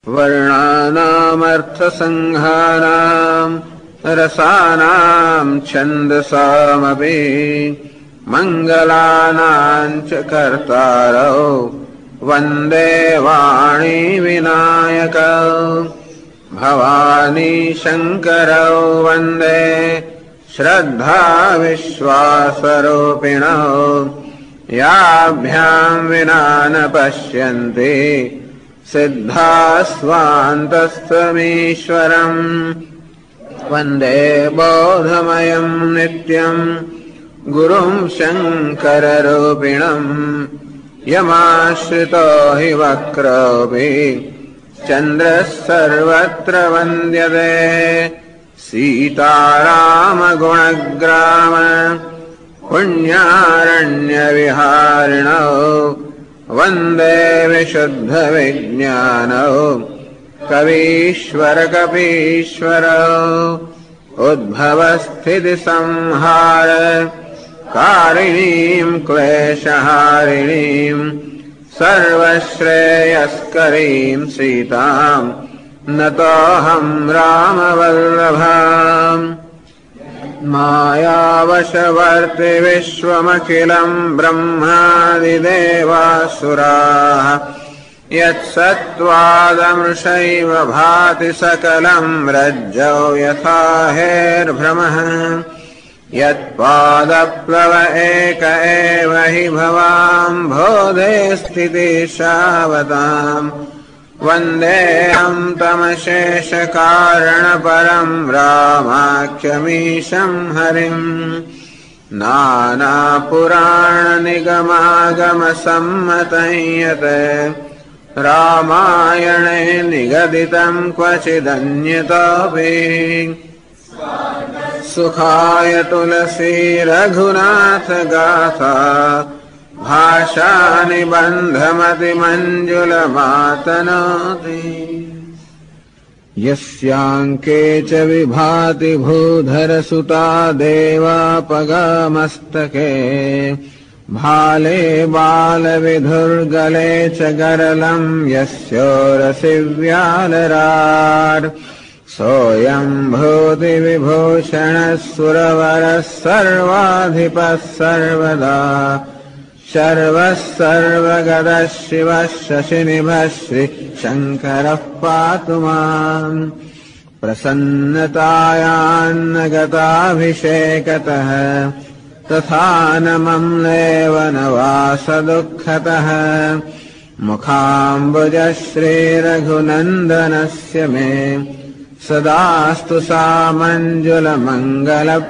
वर्णानामर्थसङ्घानाम् रसानाम् छन्दसामपि मङ्गलानाम् च कर्तारौ वन्दे वाणी विनायकौ भवानी शङ्करौ वन्दे श्रद्धा विश्वासरूपिणौ याभ्याम् विना न पश्यन्ति सिद्धास्वान्तस्थमीश्वरम् वन्दे बोधमयम् नित्यम् गुरुम् शङ्कररूपिणम् यमाश्रितो हि वक्रोऽपि चन्द्रः सर्वत्र वन्द्यते सीतारामगुणग्राम पुण्यारण्यविहारिणौ वन्दे विशुद्धविज्ञानौ कवीश्वरकपीश्वरौ उद्भवस्थितिसंहार कारिणीम् क्लेशहारिणीम् सर्वश्रेयस्करीम् सीताम् नतोऽहम् रामवल्लभाम् मायावशवर्ति विश्वमखिलम् ब्रह्मादिदेवासुराः यत्सत्त्वादमृषैव भाति सकलम् रज्जौ यथा हेर्भ्रमः यत्पादप्लव एक एव हि भवाम्भोधे स्थितिशावताम् वन्देऽहम् तमशेषकारणपरम् रामाख्यमीशम् हरिम् नानापुराणनिगमागमसम्मतं यत् रामायणे निगदितम् क्वचिदन्यतोऽपि सुखाय तुलसी रघुनाथ गाथा भाषा निबन्धमतिमञ्जुलमातनोति यस्याङ्के च विभाति भूधरसुता देवापगामस्तके भाले बालविधुर्गले च गरलम् यस्योरसि व्यालराट् सोऽयम् भूतिविभूषणः सुरवरः सर्वाधिपः सर्वदा शर्वः सर्वगतः शिवः शशिनिभः श्रीशङ्करः पातु माम् प्रसन्नतायान्नगताभिषेकतः तथा न मम्लेव न वासदुःखतः मुखाम्बुजः श्रीरघुनन्दनस्य मे सदास्तु सामञ्जुलमङ्गल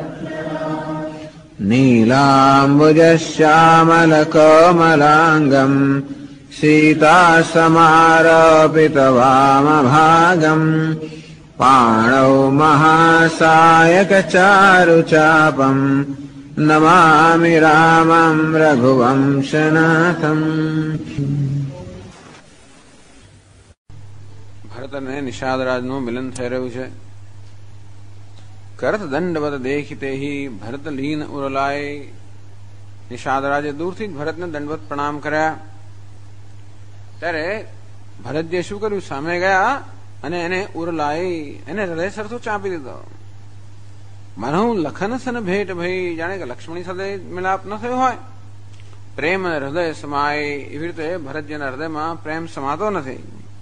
नीलाम्बुजश्यामलकोमलाङ्गम् सीतासमारोपितवामभागम् पाणौ महासायकचारुचापम् नमामि रामम् रघुवंशनाथम्। ભરત અને નિષાદરાજનું મિલન થઈ રહ્યું છે. કરત દંડવત દેખિતે હિ ભરત લીન ઉરલાય. નિષાદરાજે દૂરથી જ ભરતને દંડવત પ્રણામ કર્યા. ત્યારે ભરતજીએ શું કર્યું? સામે ગયા અને એને ઉરલાય, એને હૃદય સરસો ચાંપી દીધો. માનો લખન સન ભેટ ભાઈ, જાણે કે લક્ષ્મણી સાથે મિલાપ ન થયો હોય. પ્રેમ અને હૃદય સમાય એવી રીતે ભરતજીના હૃદયમાં પ્રેમ સમાતો નથી.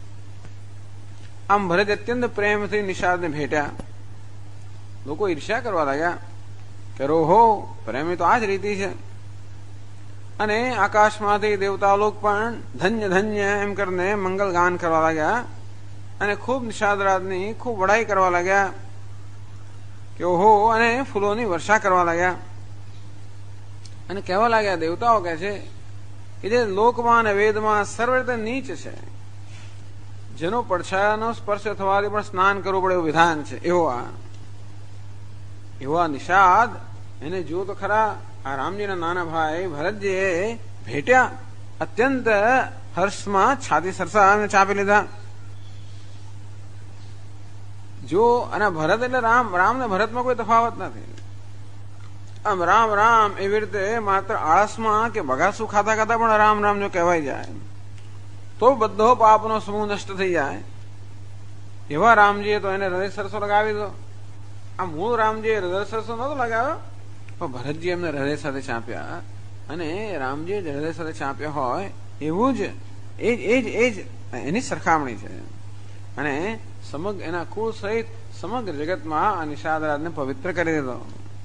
આમ ભરત અત્યંત પ્રેમથી નિષાદને ભેટ્યા. લોકો ઈર્ષ્યા કરવા લાગ્યા કે રોહો, પ્રેમી તો આ જ રીતિ છે. અને આકાશમાંથી દેવતા લોક પણ ધન્ય ધન્ય એમ કરીને મંગલ ગાન કરવા લાગ્યા અને ખૂબ નિષાદરાજની ખૂબ વડાઈ કરવા લાગ્યા કે ઓહો, અને ફૂલોની વર્ષા કરવા લાગ્યા. અને કહેવા લાગ્યા, દેવતાઓ કહે છે કે જે લોકમાં અને વેદમાં સર્વ રીતે નીચ છે, જેનો પડછાયાનો સ્પર્શ થવાથી પણ સ્નાન કરવું પડે એવું વિધાન છે, એવા નિષાદ એને જુઓ તો ખરા. આ રામજીના નાના ભાઈ ભરતજીએ ભેટ્યા, અત્યંત હર્ષમાં છાતી સરસા ચાપી લીધા. જો અને ભરત એટલે રામ, રામ ને ભરતમાં કોઈ તફાવત નથી. આમ રામ રામ એવી રીતે માત્ર આળસમાં કે બગાસું ખાતા ખાતા પણ રામ રામ જો કહેવાય જાય તો બધો પાપનો સમૂહ નષ્ટ થઈ જાય. એવા રામજીએ તો એને હૃદય સરસો લગાવી દો. આ મૂળ રામજીએ હૃદય સરસો નતો લગાવ્યો, પણ ભરતજી એમને હૃદય સાથે ચાંપ્યા. અને રામજી હૃદય સાથે ચાંપ્યા હોય એવું જ એ જ એની સરખામણી છે. અને સમગ્ર એના કુળ સહિત સમગ્ર જગતમાં આ નિષાદરાજને પવિત્ર કરી દીધો.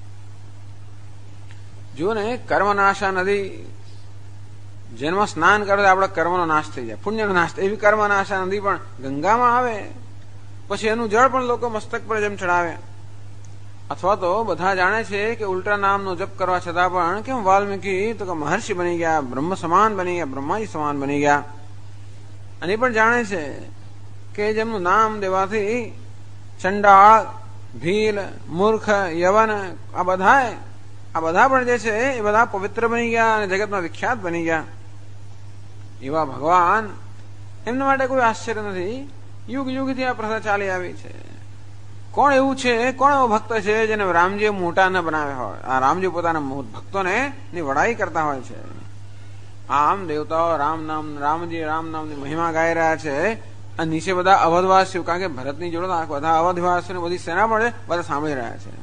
જો ને કર્મનાશા નદી, જેમાં સ્નાન કરે આપડે કર્મનો નાશ થઈ જાય, પુણ્યનો નાશ થાય, એવી કર્મનાશા નદી પણ ગંગામાં આવે પછી એનું જળ પણ લોકો મસ્તક પર જેમ ચડાવે. અથવા તો બધા જાણે છે કે ઉલ્ટા નામનો જપ કરવા છતાં પણ કેમ વાલ્મીકી તો કે મહર્ષિ બની ગયા, બ્રહ્મ સમાન બની ગયા, બ્રહ્માજી સમાન બની ગયા. અને એ પણ જાણે છે કે જેમનું નામ દેવાથી ચંડાળ, ભીલ, મૂર્ખ, યવન આ બધા પણ જે છે એ બધા પવિત્ર બની ગયા અને જગતમાં વિખ્યાત બની ગયા. એવા ભગવાન, એમના માટે કોઈ આશ્ચર્ય નથી. યુગ યુગથી આ પ્રથા ચાલી આવી છે. કોણ એવું છે, કોણ એવો ભક્ત છે જેને રામજી મોટા ન બનાવ્યા હોય? આ રામજી પોતાના ભક્તોને ની વડાઈ કરતા હોય છે. આમ દેવતાઓ રામજી રામ નામની મહિમા ગાઈ રહ્યા છે. અને નીચે બધા અવધવાસીઓ, કારણ કે ભરતની જોડે બધા અવધવાસીઓ બધી સેના મળે બધા સાંભળી રહ્યા છે.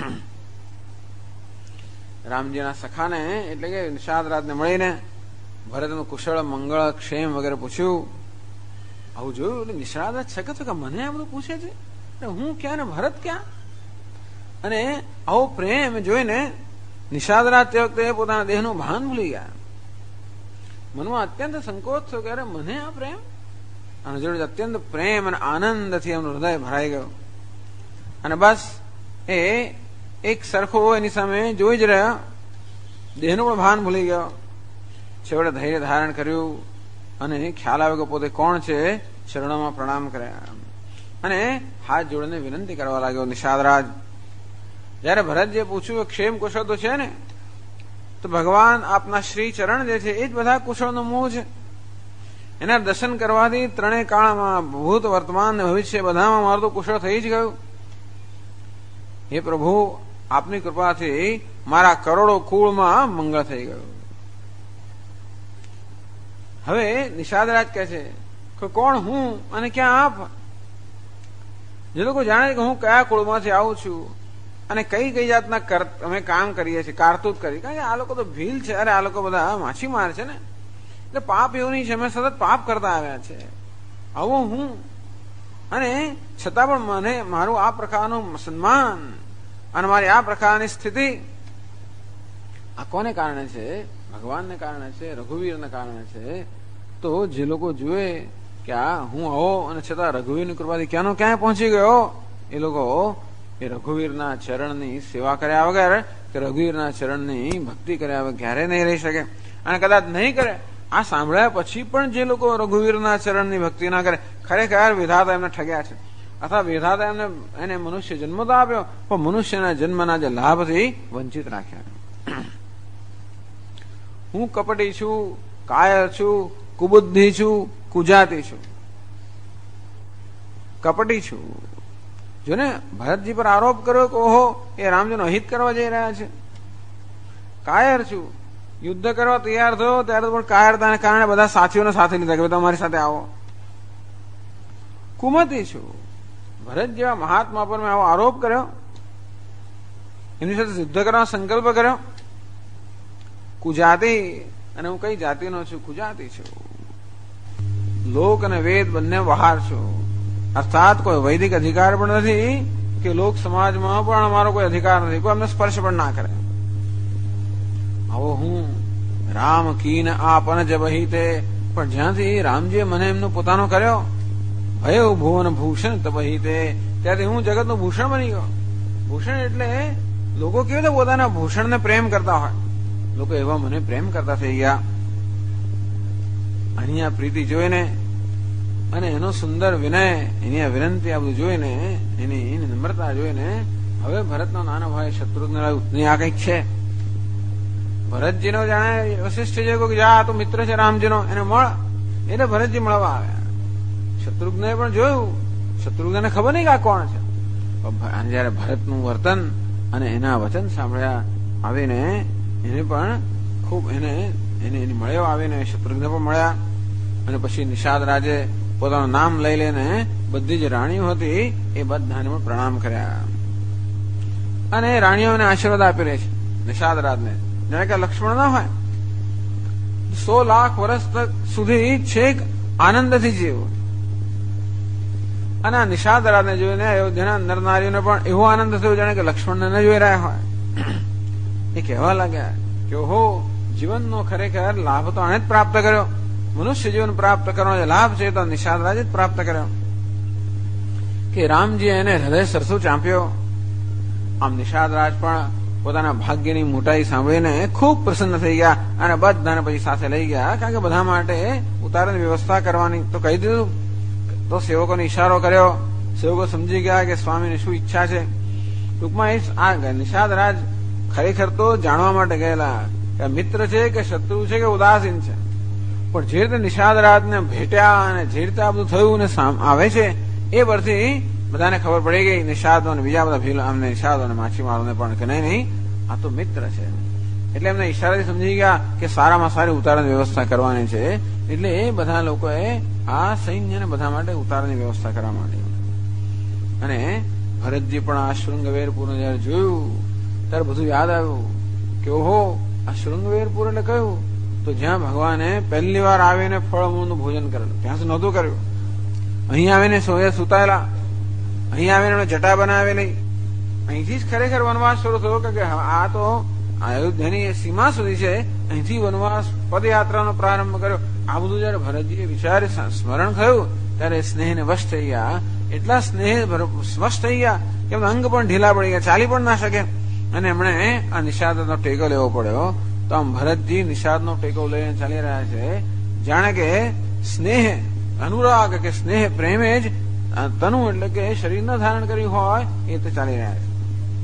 રામજીના સખાને એટલે કે નિષાદરાજને મળીને ભરતનું કુશળ મંગળ ક્ષેમ વગેરે પૂછ્યું. આવું જોયું એટલે નિષાદરાજ સખત કે મને આ બધું પૂછે છે, હું ક્યાં ને ભરત ક્યાં? અને આવો પ્રેમ જોઈને નિષાદરાજ તે વખતે પોતાના દેહનું ભાન ભૂલી ગયા. મનમાં અત્યંત સંકોચ થયો કે અરે મને આ પ્રેમ, અને જોડે અત્યંત પ્રેમ અને આનંદથી એમનું હૃદય ભરાઈ ગયું. અને બસ એ એક સરખો એની સામે જોઈ જ રહ્યા, દેહનું પણ ભાન ભૂલી ગયો. છેવટે ધૈર્ય ધારણ કર્યું અને ખ્યાલ આવ્યો કે પોતે કોણ છે. ચરણોમાં પ્રણામ કર્યા અને હાથ જોડીને વિનંતી કરવા લાગ્યો નિષાદરાજ. જયારે ભરતજીએ પૂછ્યું ક્ષેમ કુશળ તો છે ને, તો ભગવાન આપના શ્રી ચરણ જે છે એ જ બધા કુશળનો મૂળ છે. એના દર્શન કરવાથી ત્રણેય કાળમાં ભૂત, વર્તમાન અને ભવિષ્ય બધામાં મારું તો કુશળ થઈ જ ગયું. હે પ્રભુ, આપની કૃપાથી મારા કરોડો કુળમાં મંગળ થઈ ગયું. હવે નિષાદરાજ કહે છે કે કોણ હું અને ક્યાં આપ? જે લોકો જાણે છે કે હું કયા કુળમાંથી આવું છું અને કઈ કઈ જાતના અમે કામ કરીએ છીએ, કારતૂત કરી, કારણ કે આ લોકો તો ભીલ છે. અરે આ લોકો બધા માછીમાર છે ને, એટલે પાપ એવું નહીં છે, અમે સતત પાપ કરતા આવ્યા છે. આવો હું, અને છતાં પણ મને મારું આ પ્રકારનું સન્માન અને મારી આ પ્રકારની સ્થિતિ આ કોને કારણે છે? ભગવાનને કારણે છે, રઘુવીરને કારણે છે. તો જે લોકો જુએ કે આ હું આવો અને છતાં રઘુવીરની કૃપાથી ક્યાંનો ક્યાંય પહોંચી ગયો, એ લોકો એ રઘુવીરના ચરણની સેવા કર્યા વગર કે રઘુવીરના ચરણની ભક્તિ કર્યા વગર ક્યારે નહીં રહી શકે. અને કદાચ નહીં કરે, આ સાંભળ્યા પછી પણ જે લોકો રઘુવીરના ચરણની ભક્તિ ના કરે, ખરેખર વિધાતા એમને ઠગ્યા છે. અથવા વિધાતા એને મનુષ્ય જન્મ તો આપ્યો, પણ મનુષ્યના જન્મના જે લાભથી વંચિત રાખ્યા. હું કપટી છું, કાયર છું, કુબુદ્ધિ છું, કુજાતી છું. કપટી છું. જો ને ભરતજી પર આરોપ કર્યો કે ઓહો એ રામજીનો હિત કરવા જઈ રહ્યા છે. કાયર છું, યુદ્ધ કરવા તૈયાર થયો ત્યારે પણ કાયરતાને કારણે બધા સાથીઓને સાથે લીધા કે તમારી સાથે આવો. કુમતી છું, ભરત જેવા મહાત્મા પર મેં આવો આરોપ કર્યો, એમની સાથે યુદ્ધ કરવાનો સંકલ્પ કર્યો. કુજાતી, અને હું કઈ જાતિનો છું? કુજાતી છું. લોક અને વેદ બંને બહાર છું, અર્થાત કોઈ વૈદિક અધિકાર પણ નથી કે લોક સમાજમાં પણ અમારો કોઈ અધિકાર નથી, કોઈ અમને સ્પર્શ પણ ના કરે. આવો હું રામ કીન આપન જબહિતે, પણ જ્યાંથી રામજીએ મને એમનો પોતાનો કર્યો, ભય ભુવન ભૂષણ તબહિતે, ત્યાંથી હું જગતનું ભૂષણ બની ગયો. ભૂષણ એટલે લોકો કેવી રીતે પોતાના ભૂષણને પ્રેમ કરતા હોય, લોકો એવા મને પ્રેમ કરતા થઈ ગયા. અહીંયા પ્રીતિ જોઈને અને એનો સુંદર વિનય, એની આ વિનંતી આ બધું જોઈને, એની નમ્રતા જોઈને હવે ભરતનો નાનો ભાઈ શત્રુઘ્ન આ કઈક છે. ભરતજીનો જાણે વશિષ્ઠ છે કે જા તું મિત્ર છે રામજીનો, એને મળ. એટલે ભરતજી મળવા આવ્યા. શત્રુઘ્ને પણ જોયું, શત્રુઘ્નને ખબર નહીં કે આ કોણ છે. જયારે ભરતનું વર્તન અને એના વચન સાંભળ્યા આવીને એને પણ ખૂબ એને મળ્યો, આવીને શત્રુઘ્ન પણ મળ્યા. અને પછી નિષાદ રાજે પોતાનું નામ લઈ લઈને બધી જ રાણીઓ હતી એ બધાને પણ પ્રણામ કર્યા અને રાણીઓને આશીર્વાદ આપી રહી છે નિષાદરાજને, જાણે કે લક્ષ્મણ ના હોય. 100 લાખ વર્ષ સુધી છેક આનંદથી જીવ્યો અને આ નિષાદરાજને જોઈને અયોધ્યાના નરનારીઓને પણ એવો આનંદ થયો જાણે કે લક્ષ્મણને ન જોઈ રહ્યા હોય. એ કહેવા લાગ્યા કે ઓહો, જીવનનો ખરેખર લાભ તો આને જ પ્રાપ્ત કર્યો, મનુષ્ય જીવન પ્રાપ્ત કરવાનો જે લાભ છે તો નિષાદરાજે જ પ્રાપ્ત કર્યો કે રામજી એને હૃદય સરસું ચાંપ્યો. આમ નિષાદરાજ પણ પોતાના ભાગ્યની મોટાઈ સાંભળીને ખૂબ પ્રસન્ન થઈ ગયા અને બધાને પછી સાથે લઈ ગયા, કારણ કે બધા માટે ઉતારાની વ્યવસ્થા કરવાની તો કહી દીધું. તો સેવકોને ઈશારો કર્યો, સેવકો સમજી ગયા કે સ્વામીની શું ઈચ્છા છે. ટૂંકમાં આ નિષાદરાજ ખરેખર તો જાણવા માટે ગયેલા કે મિત્ર છે કે શત્રુ છે કે ઉદાસીન છે, પણ જે રીતે નિષાદરાજને ભેટ્યા અને જે રીતે આ બધું થયું ને આવે છે એ પરથી બધાને ખબર પડી ગઈ, નિષાદો અને બીજા બધા અમને નિષાદો અને માછીમારોને પણ કે નહીં આ તો મિત્ર છે. એટલે એમને ઈશારાથી સમજી ગયા કે સારામાં સારી ઉતારાની વ્યવસ્થા કરવાની છે. એટલે એ બધા લોકોએ આ સૈન્યને બધા માટે ઉતારાની વ્યવસ્થા કરવા માંડી. અને ભરતજી પણ આ શૃંગવેરપુરને જયારે જોયું ત્યારે બધું યાદ આવ્યું કે ઓહો, આ શૃંગવેરપુર એટલે કયું? તો જ્યાં ભગવાને પહેલી વાર આવીને ફળમૂળનું ભોજન કરેલું, ત્યાં સુધી નહોતું કર્યું. અહીં આવીને સુતાયેલા, અહીં આવીને એમણે જટા બનાવેલી, અહીંથી જ ખરેખર વનવાસ શરૂ થયો. કે આ તો અયોધ્યાની સીમા સુધી છે, અહીંથી વનવાસ પદયાત્રાનો પ્રારંભ કર્યો. આ બધું જયારે ભરતજીએ વિચાર સ્મરણ થયું ત્યારે સ્નેહને વશ થઈ ગયા. એટલા સ્નેહ વશ થઈ ગયા કે અંગ પણ ઢીલા પડી ગયા, ચાલી પણ ના શકે. અને એમણે આ નિષાદનો ટેકો લેવો પડ્યો. તો આમ ભરતજી નિષાદનો ટેકો લઈને ચાલી રહ્યા છે, જાણે કે સ્નેહ અનુરાગ કે સ્નેહ પ્રેમે જ તનુ એટલે કે શરીર ન ધારણ કર્યું હોય એ તો ચાલી રહ્યા છે.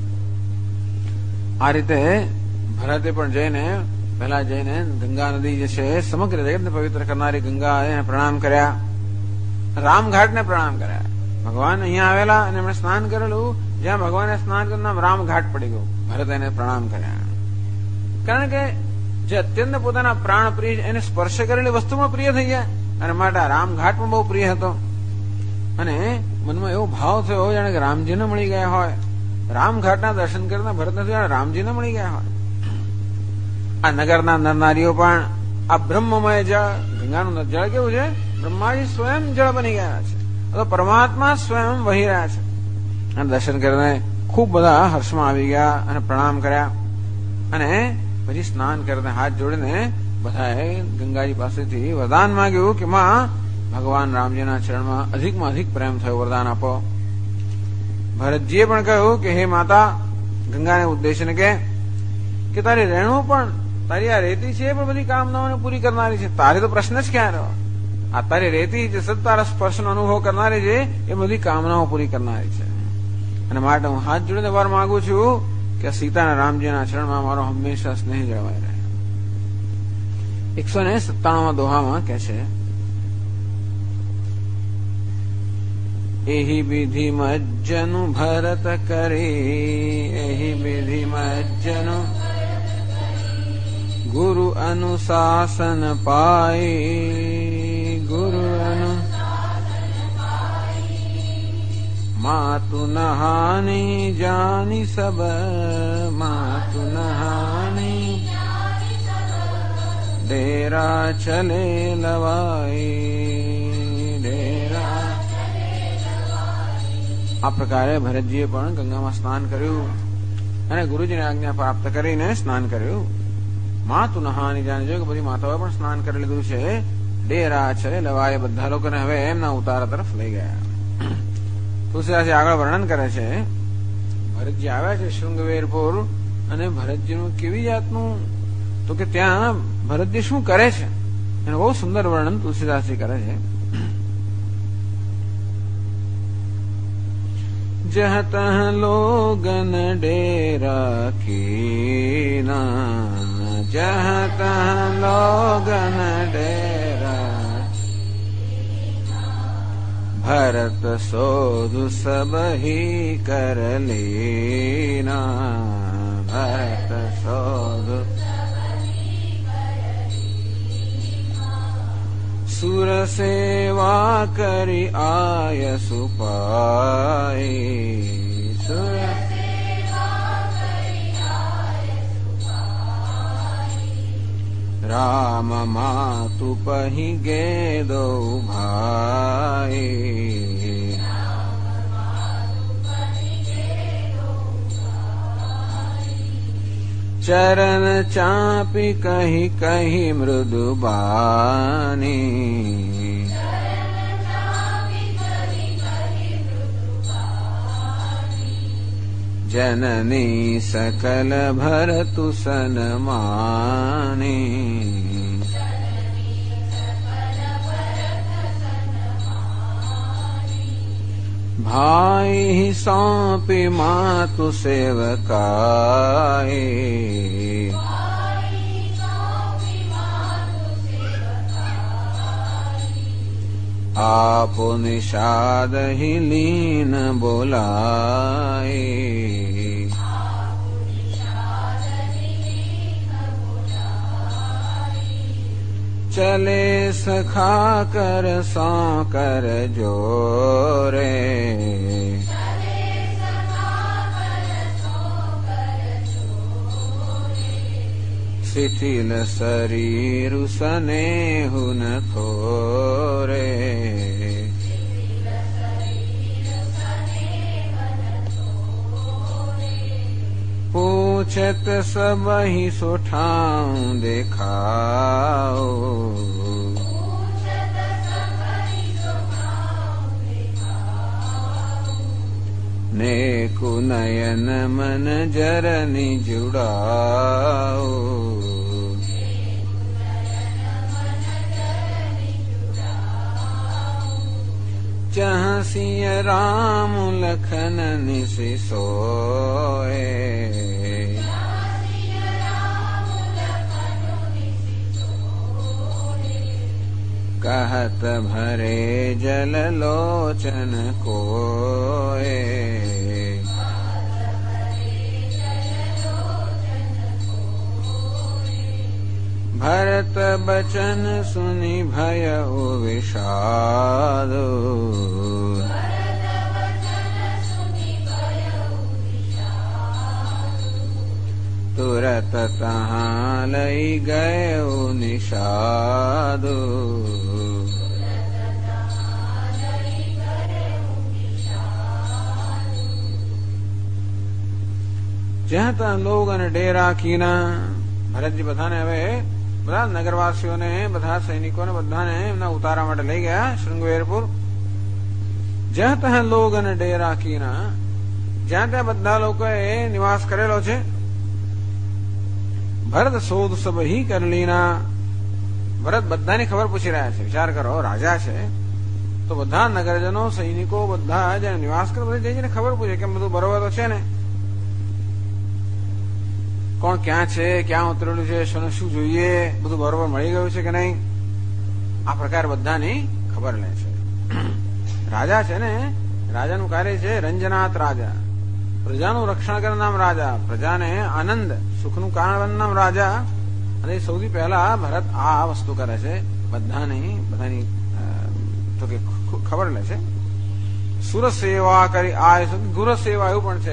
આ રીતે ભરતે પણ જઈને પહેલા જઈને ગંગા નદી જે છે સમગ્ર જગતને પવિત્ર કરનારી ગંગા એને પ્રણામ કર્યા, રામઘાટને પ્રણામ કર્યા. ભગવાન અહીંયા આવેલા અને એમણે સ્નાન કરેલું, જ્યાં ભગવાને સ્નાન કર્યું નામ રામઘાટ પડી ગયું. ભરત એને પ્રણામ કર્યા, કારણ કે જે અત્યંત પોતાના પ્રાણ પ્રિય એને સ્પર્શ કરેલી વસ્તુમાં પ્રિય થઈ ગયા અને માટે રામઘાટ પણ બહુ પ્રિય હતો. અને મનમાં એવો ભાવ થયો જાણે કે રામજીને મળી ગયા હોય. રામઘાટના દર્શન કરતા ભરતને જાણે રામજીને મળી ગયા હોય. આ નગરના નરનારીઓ પણ આ બ્રહ્મમય જળ, ગંગાનું જળ કેવું છે? બ્રહ્માજી સ્વયં જળ બની ગયા છે, તો પરમાત્મા સ્વયં વહી રહ્યા છે. અને દર્શન કરીને ખૂબ બધા હર્ષમાં આવી ગયા અને પ્રણામ કર્યા. અને પછી સ્નાન કરીને હાથ જોડીને બધાએ ગંગાજી પાસેથી વરદાન માંગ્યું કે માં ભગવાન રામજીના ચરણમાં અધિકમાં અધિક પ્રેમ થયો, વરદાન આપો. ભરતજીએ પણ કહ્યું કે હે માતા, ગંગાને ઉદ્દેશીને કે તારી રેણુ પણ, તારી આ રેતી છે પણ બધી કામનાઓને પૂરી કરનારી છે. તારે તો પ્રશ્ન જ ક્યાં રહ્યો? આ તારી રેતી જે સતત તારા સ્પર્શનો અનુભવ કરનારી છે એ બધી કામનાઓ પૂરી કરનારી છે. અને માટે હું હાથ જોડીને વર માંગુ છું કે સીતા અને રામજીના ચરણમાં મારો હંમેશા સ્નેહ જળવાઈ રહે. 197 દોહામાં કે છે, એહી વિધિ મજ્જનુ ભરત કરી, એહી વિધિ મજ્જનુ ગુરુ અનુશાસન પાઈ, ગુરુ માતુ નહાની જાની સબ, માતુ નહાની ડેરા ચલે લવાઈ, ડેરા. આ પ્રકારે ભરતજીએ પણ ગંગામાં સ્નાન કર્યું અને ગુરુજીની આજ્ઞા પ્રાપ્ત કરીને સ્નાન કર્યું. માતુ નહાની જાની, જો કે બધી માતાઓએ પણ સ્નાન કરી લીધું છે. ડેરા ચલે લવાય, બધા લોકોને હવે એમના ઉતારા તરફ લઈ ગયા. તુલસીદાસ આગળ વર્ણન કરે છે, ભરતજી આવ્યા છે શૃંગવેરપુર અને ભરતજીનું કેવી જાતનું, તો કે ત્યાં ભરતજી શું કરે છે એનું બહુ સુંદર વર્ણન તુલસીદાસજી કરે છે. જહ તહ લોગન ડેરા કીના, જહ તહ લોગન ડેરા, ભરત સોધુ સબ હી કર લેના, ભરત સોધુ સુર સેવા કરી આયસુ પાઈ. સુર રામ માતુ પહી ગેદો ભાઈ. ચરણ ચાપી કહી કહી મૃદુ બાની. જનની સકલ ભરતુ સનમાની. भाई सौंपी मातु सेवकाई. आपो निषाद ही लीन बोलाई. चले सखा कर सौ कर जोरे. शिथिल शरीर स्नेहु न थोरे. पूछत सब ही सुठाऊं देखाओ. नेकु नयन मन जरनी जुड़ाओ. जहाँ सिय राम लखन निसि सोए. कहत भरे जल लोचन कोए. भरत बचन सुनि भयउ विषादो. तुरत तहाँ लई गयो निषादो. જ્યાં ત્યાં લોગ અને ડેરા કીના. ભરતજી બધાને હવે બધા નગરવાસીઓને બધા સૈનિકોને બધાને એમના ઉતારા માટે લઈ ગયા શૃંગવેરપુર. જ્યાં ત્યાં લોગ અને ડેરા કીના, જ્યાં ત્યાં બધા લોકોએ નિવાસ કરેલો છે. ભરત શોધ સબ હી કર લીના. ભરત બધાની ખબર પૂછી રહ્યા છે. વિચાર કરો, રાજા છે તો બધા નગરજનો સૈનિકો બધા જેને નિવાસ કરે બધા જઈને ખબર પૂછે કે બધું બરોબર તો છે ને, કોણ ક્યાં છે, ક્યાં ઉતરેલું છે, શું જોઈએ, બધું બરોબર મળી ગયું છે કે નહીં. આ પ્રકાર બધાની ખબર લે છે. રાજા છે ને, રાજાનું કાર્ય છે રંજનાથ રાજા. પ્રજાનું રક્ષણ કરનાર રાજા, પ્રજાને આનંદ સુખનું કારણ નામ રાજા. અને સૌથી પહેલા ભરત આ વસ્તુ કરે છે. બધાની તો કે ખબર લે છે. સુર સેવા કરી આ ગુર સેવા એવું પણ છે.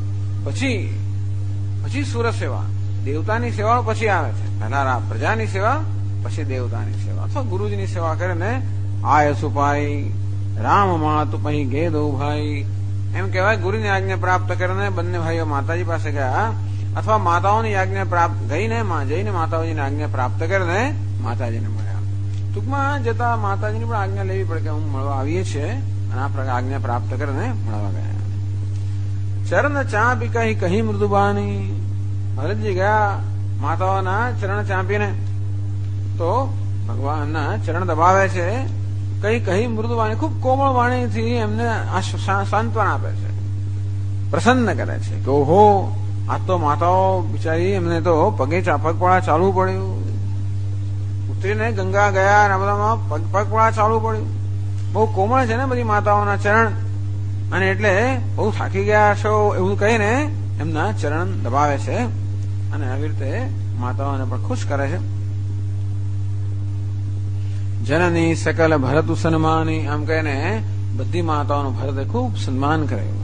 પછી સુર સેવા, દેવતાની સેવા પછી આવે છે. પહેલા પ્રજાની સેવા, પછી દેવતાની સેવા અથવા ગુરુજીની સેવા કરીને આયસુ પાઈ. રામ માતુ પહી ગેદો ભાઈ. એમ કહેવાય ગુરુની આજ્ઞા પ્રાપ્ત કરીને બંને ભાઈઓ માતાજી પાસે ગયા, અથવા માતાઓની આજ્ઞા પ્રાપ્ત જઈને માતાઓની આજ્ઞા પ્રાપ્ત કરીને માતાજીને મળ્યા. ટૂંકમાં જતા માતાજીની પણ આજ્ઞા લેવી પડે કે હું મળવા આવીએ છીએ, અને આ પ્રકાર આજ્ઞા પ્રાપ્ત કરીને મળવા ગયા. ચરણ ચાંપી કહી મૃદુબાની. ભરતજી ગયા માતાઓના ચરણ ચાંપીને, તો ભગવાનના ચરણ દબાવે છે. કહી મૃદુવાણી, ખૂબ કોમળ વાણીથી એમને સાંત્વન આપે છે, પ્રસન્ન કરે છે કે ઓહો આ તો માતાઓ બિચારી એમને તો પગપળા ચાલવું પડ્યું. ઉતરીને ગંગા ગયા અને બધામાં પગપળા ચાલવું પડ્યું. બહુ કોમળ છે ને બધી માતાઓના ચરણ, અને એટલે બહુ થાકી ગયા છો એવું કહીને એમના ચરણ દબાવે છે. અને આવી રીતે માતાઓને પણ ખુશ કરે છે. જનની સકલ ભરત સન્માની, આમ કહીને બધી માતાઓનું ભરતે ખૂબ સન્માન કરેલું.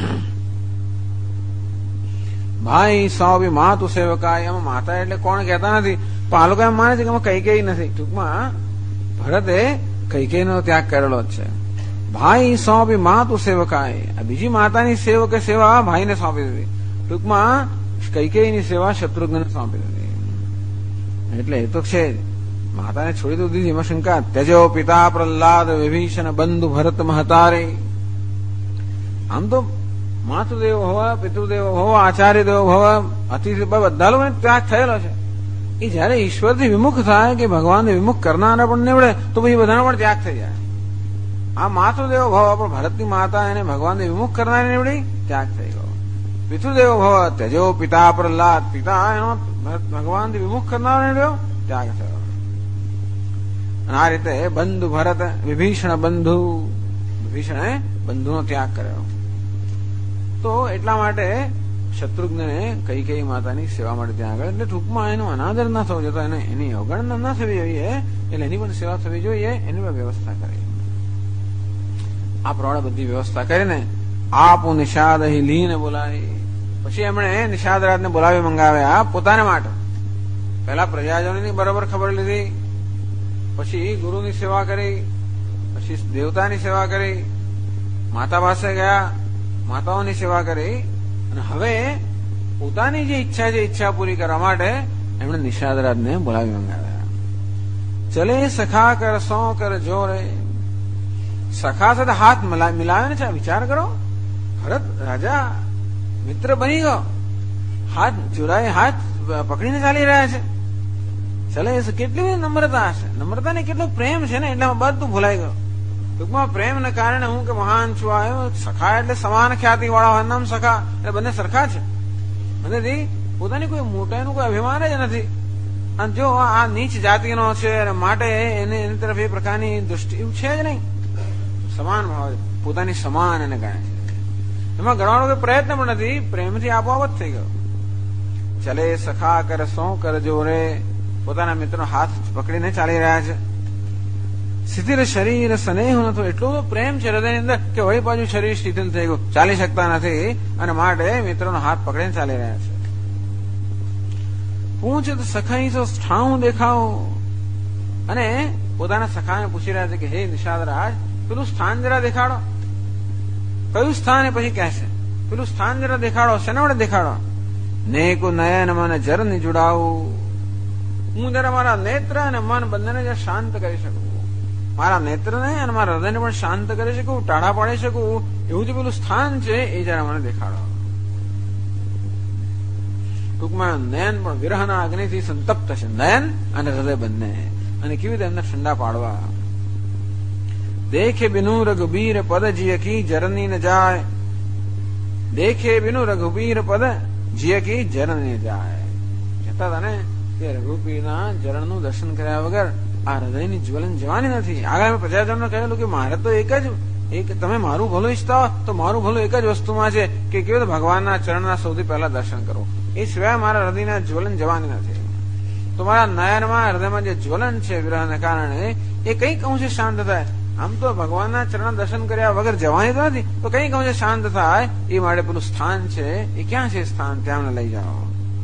ભાઈ સો બી માતુ સેવકાય. એમાં માતા એટલે કોણ કહેતા નથી, પણ આ લોકો એમ માને છે કે એમાં કઈ નથી. ટૂંકમાં ભરતે કઈ નો ત્યાગ કરેલો જ છે. ભાઈ સો બી માતુ સેવકાય. આ બીજી માતાની સેવા ભાઈને સોંપી દીધી. ટૂંકમાં કૈકેયીની સેવા શત્રુઘ્નને સોંપી દીધી. એટલે એ તો છે જ, માતાને છોડી તો દીધી, એમાં શંકા. ત્યજો પિતા પ્રહલાદ વિભીષણ બંધુ ભરત મહતારે. આમ તો માતૃદેવ ભવ, પિતૃદેવ ભવ, આચાર્ય દેવ ભવ, અતિથિ બધા લોકોને ત્યાગ થયેલો છે. એ જયારે ઈશ્વરથી વિમુખ થાય કે ભગવાનને વિમુખ કરનારા પણ નીવડે તો પછી બધાનો પણ ત્યાગ થઈ જાય. આ માતૃદેવ ભવ પણ ભરતની માતા એને ભગવાનને વિમુખ કરનારી નીવડી, ત્યાગ થઈ ગયો. પિતૃદેવ ભવ ત્યજો પિતા પ્રહલાદ, પિતા એનો ભગવાનથી વિમુખ કરનારો નીવડ્યો, ત્યાગ થયો. અને આ રીતે બંધુ ભરત વિભીષણ બંધુ, વિભીષણે બંધુનો ત્યાગ કર્યો. તો એટલા માટે શત્રુઘ્નને કૈકેયી માતાની સેવા માટે ત્યાં આગળ, એટલે ટૂંકમાં એનો અનાદર ના થવો જોઈએ, એને એની અવગણના ના થવી જોઈએ, એટલે એની પણ સેવા થવી જોઈએ, એની પણ વ્યવસ્થા કરી. આ પ્રમાણે બધી વ્યવસ્થા કરીને આપું નિષાદ લીને બોલાવી. પછી એમણે નિષાદરાજને બોલાવી મંગાવ્યા પોતાને માટે. પહેલા પ્રજાજનોની બરોબર ખબર લીધી, પછી ગુરુની સેવા કરી, પછી દેવતાની સેવા કરી, માતા પાસે ગયા, માતાઓની સેવા કરી, અને હવે પોતાની જે ઈચ્છા છે ઈચ્છા પૂરી કરવા માટે એમણે નિષાદરાજને બોલાવી મંગાવ્યા. ચલે સખા કર સો કર જોરે. સખા સાથે હાથ મિલાવે ને છે. વિચાર કરો, ભરત રાજા મિત્ર બની ગયો, હાથ જોડાય, હાથ પકડીને ચાલી રહ્યા છે. ચલે કેટલી બધી નમ્રતા હશે, નમ્રતા ને કેટલો પ્રેમ છે ને, એટલે બધું ભૂલાઈ ગયો. ટૂંકમાં પ્રેમને કારણે હું કે મહાન છું. આવ્યો સખા એટલે સમાન ખ્યાતિ વાળા નામ સખા, એટલે બંને સરખા છે. બંનેથી પોતાની કોઈ મોટાઈનું કોઈ અભિમાન જ નથી. અને જો આ નીચ જાતિનો છે અને માટે એની તરફ એ પ્રકારની દૃષ્ટિ એવું છે જ નહીં. સમાન ભાવ, પોતાની સમાન એને ગણે છે. એમાં ગણવાનો કોઈ પ્રયત્ન પણ નથી, પ્રેમથી આપોઆપ જ થઈ ગયો. ચલે સખા કર સો કર જોરે. પોતાના મિત્રનો હાથ પકડીને ચાલી રહ્યા છે. શિથિર શરીર સ્નેહ નતો. એટલો બધો પ્રેમ છે હૃદયની અંદર કે વળી પાછું શરીર શિથિલ થઈ ગયું, ચાલી શકતા નથી, અને માટે મિત્રનો હાથ પકડીને ચાલી રહ્યા છે. પૂછ સખાઈ તો ઠાઉં દેખાવ. અને પોતાના સખાને પૂછી રહ્યા છે કે હે નિષાદરાજ, પેલું સ્થાન જરા દેખાડો. કયું સ્થાન? પછી કહેશે પેલું સ્થાન જરા દેખાડો. શેના વડે દેખાડો? નેકુ નયન મન જર ની જોડાવું. હું જરા મારા નેત્ર અને મન બંનેને જરા શાંત કરી શકું, મારા નેત્રને અને મારા હૃદયને પણ શાંત કરી શકું, ટાઢા પાડી શકું, એવું જે પેલું સ્થાન છે એ જરા મને દેખાડો. ટૂંકમાં નયન પણ વિરહના અગ્નિથી સંતપ્ત છે, નયન અને હૃદય બંને, અને કેવી રીતે એમને ઠંડા પાડવા. દેખે બિનુ રઘુબીર પદ જીય કી જરની ન જાય. દેખે બિનુ રઘુબીર પદ જીય કી જરની જાય. કહેતા હતા ને કે રઘુબીરના ચરણનું દર્શન કર્યા વગર આ હૃદયની જ્વલન જવાની નથી. આગળ મેં પ્રજાજનોને કહેલું કે મારે તો એક તમે મારું ભલું ઈચ્છતા હો તો મારું ભલું એક જ વસ્તુમાં છે કે કેવી રીતે ભગવાનના ચરણના સૌથી પહેલા દર્શન કરો. એ સિવાય મારા હૃદયના જ્વલન જવાની નથી. તો મારા નયનમાં હૃદયમાં જે જ્વલન છે વિરહને કારણે એ કઈક અંશે શાંત થાય. આમ તો ભગવાનના ચરણ દર્શન કર્યા વગર જવાની તો નથી, તો કઈક અંશે શાંત થાય. એ માટે પેલું સ્થાન છે એ ક્યાં છે? સ્થાન ત્યાં લઈ જાઓ.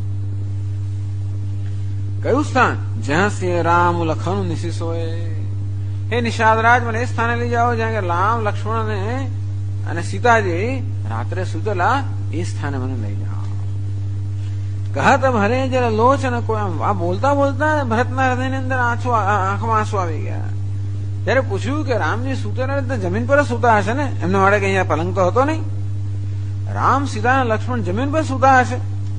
કયું સ્થાન? જ્યાં શ્રી રામ લખન નિશિસોએ. હે નિષાદરાજ, મને એ સ્થાને લઈ જાઓ જ્યાં કે રામ લક્ષ્મણ અને સીતાજી રાત્રે સુતેલા. એ સ્થાને મને લઈ જાઓ. કહત ભરે જરા લોચન. કોઈ આ બોલતા બોલતા ભરતના હૃદયની અંદર આંખમાં આંસુ આવી ગયા. જયારે પૂછ્યું કે રામજી સુતેલા જમીન પર સુતા હશે ને, એમને માટે કે અહીંયા પલંગ તો હતો નહીં. રામ સીતા અને લક્ષ્મણ જમીન પર સુતા હશે.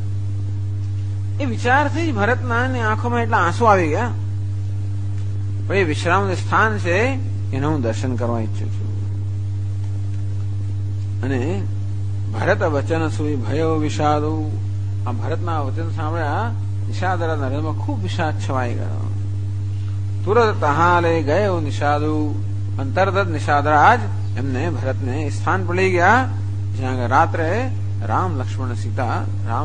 એ વિચારથી જ ભરતના આંખોમાં એટલા આંસુ આવી ગયા. પણ એ વિશ્રામ સ્થાન છે એનું હું દર્શન કરવા ઈચ્છું છું. અને ભરત વચન સુઈ ભયો વિષાદુ. આ ભરતના વચન સાંભળ્યા નિષાદરાજના હૃદયમાં ખૂબ વિષાદ છવાઈ ગયો. તુરત તહાલે ગયો નિષાદુ. અંતર્ગત નિષાદરાજ એમને ભરતને સ્થાન પર લઈ ગયા જ્યાં રાત્રે રામ લક્ષ્મણ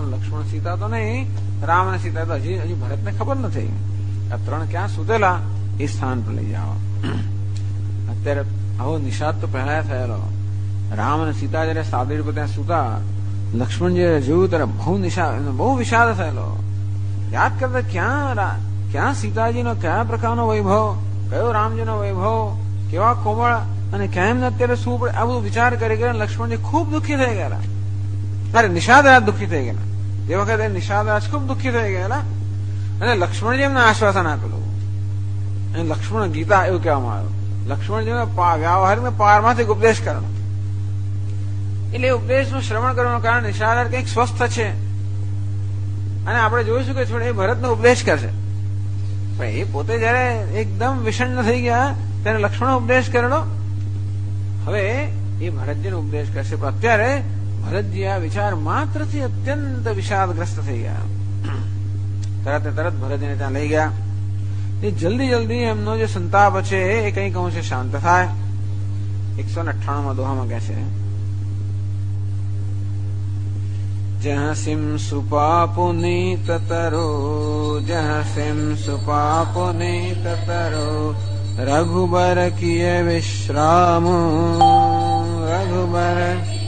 સીતા તો નહીં, રામ અને સીતા તો હજી ભરતને ખબર નથી. આ ત્રણ ક્યાં સુતેલા એ સ્થાન પર લઈ જાઓ. અત્યારે આવો નિષાદ તો પહેલા થયેલો. રામ અને સીતા જયારે સાદડી પર ત્યાં સુતા, લક્ષ્મણજી જોયું ત્યારે બહુ વિષાદ થયેલો. યાદ કરતા ક્યાં સીતાજીનો કયા પ્રકારનો વૈભવ, કયો રામજીનો વૈભવ, કેવા કોમળ, અને ક્યાં એમને અત્યારે શું પડે, આ બધું વિચાર કરી ગયા. લક્ષ્મણજી ખૂબ દુઃખી થઈ ગયેલા. અરે નિષાદરાજ દુઃખી થઈ ગયેલા. એ વખતે નિષાદરાજ ખૂબ દુઃખી થઈ ગયેલા. અને લક્ષ્મણજી એમને આશ્વાસન આપેલું. અને લક્ષ્મણ ગીતા એવું કહેવામાં આવ્યું, લક્ષ્મણજીને વ્યવહારિક પારમાંથી ઉપદેશ કરવાનો. એટલે ઉપદેશનું શ્રવણ કરવાનું કારણ નિષાદરાજ કંઈક સ્વસ્થ છે, અને આપણે જોઈશું કે થોડે એ ભરતનો ઉપદેશ કરશે. પણ એ પોતે જયારે એકદમ વિષણ થઈ ગયા ત્યારે લક્ષ્મણ ઉપદેશ કરેલો. હવે એ ભરતજીનો ઉપદેશ કરશે. પણ અત્યારે ભરતજી આ વિચાર માત્રથી અત્યંત વિષાદગ્રસ્ત થઈ ગયા. તરત ભરતજીને ત્યાં લઈ ગયા. એ જલ્દી એમનો જે સંતાપ છે એ કંઈક અંશે શાંત થાય. 198 દોહામાં કહે છે, જહસિમ સુપાપુનીત તરો, જહસિમ સુપાપુનીત તરો, રઘુબર કિય વિશ્રામ, રઘુબર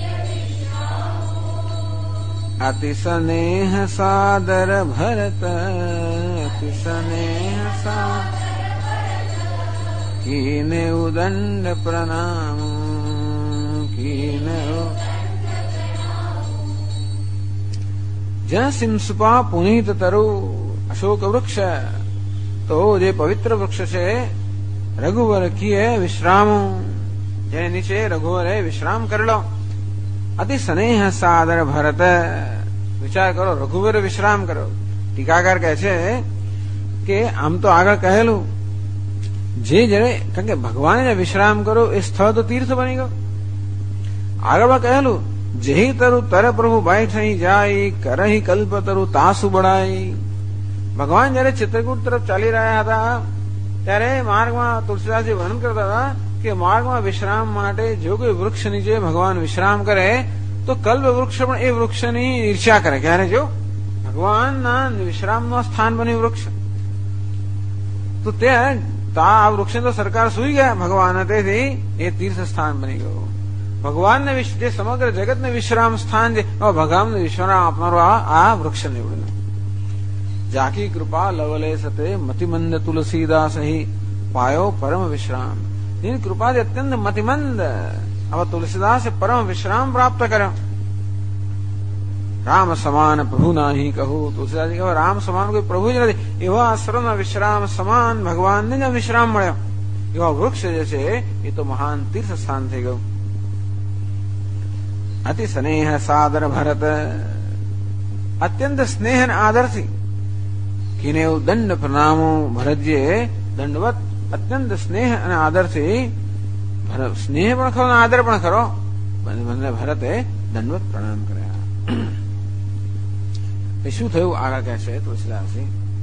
અતિ સ્નેહ સાદર ભરત, અતિ સ્નેહ કીને ઉદંડ પ્રણામ, કીને જહસિમ સુપા પુનીત તરુ. અશોક વૃક્ષ તો જે પવિત્ર વૃક્ષ છે, રઘુવર કીએ વિશ્રામ, જેને નીચે રઘુવરે વિશ્રામ કરેલો. અતિ સ્નેહ સાદર ભરત. વિચાર કરો, રઘુવર વિશ્રામ કરો. ટીકાકાર કહે છે કે આમ તો આગળ કહેલું, જે જયારે કારણ કે ભગવાને વિશ્રામ કરો એ સ્થળ તો તીર્થ બની ગયું. આગળમાં કહેલું, જેહી તરુ તર પ્રભુ બાઈ જાય, કરહી કલ્પ તરુ તાસુ બળાઈ. ભગવાન જયારે ચિત્રકૂટ તરફ ચાલી રહ્યા હતા ત્યારે માર્ગમાં તુલસીદાસજી વર્ણન કરતા હતા કે માર્ગમાં વિશ્રામ માટે જો કોઈ વૃક્ષ નીચે ભગવાન વિશ્રામ કરે તો કલ્પ વૃક્ષ પણ એ વૃક્ષની ઈર્ષ્યા કરે. ક્યારે જો ભગવાનના વિશ્રામનું સ્થાન બન્યું વૃક્ષ, તો ત્યાં આ વૃક્ષને તો સરકાર સુઈ ગયા ભગવાન, તેથી એ તીર્થ સ્થાન બની ગયું. ભગવાનને જે સમગ્ર જગતને વિશ્રામ સ્થાન છે, ભગવાનને વિશ્રામ આપનારો આ વૃક્ષ નીવડ્યું. જાકી કૃપા લવલે સતે મતિમંદ તુલસીદાસ પાયો પરમ વિશ્રામ. જેની કૃપાથી અત્યંત મતિમંદ આવા તુલસીદાસે પરમ વિશ્રામ પ્રાપ્ત કર્યો. રામ સમાન પ્રભુ નાહી કહું. તુલસીદાસ કહે રામ સમાન કોઈ પ્રભુ જ નથી. એવા સર્વના વિશ્રામ સમાન ભગવાનને જ વિશ્રામ મળ્યો. એવા વૃક્ષ જે છે એ તો મહાન તીર્થ સ્થાન થઈ ગયું. અતિ સ્નેહ સાદર ભરત. અત્યંત સ્નેહ અને આદરથી કીને દંડ પ્રણામો. ભરતજીએ દંડવત અત્યંત સ્નેહ અને આદરથી, સ્નેહ પણ ખરો આદર પણ ખરો, ભરતે દંડવત પ્રણામ કર્યા. શું થયું આગળ કહે છે તુલસીદાસજી,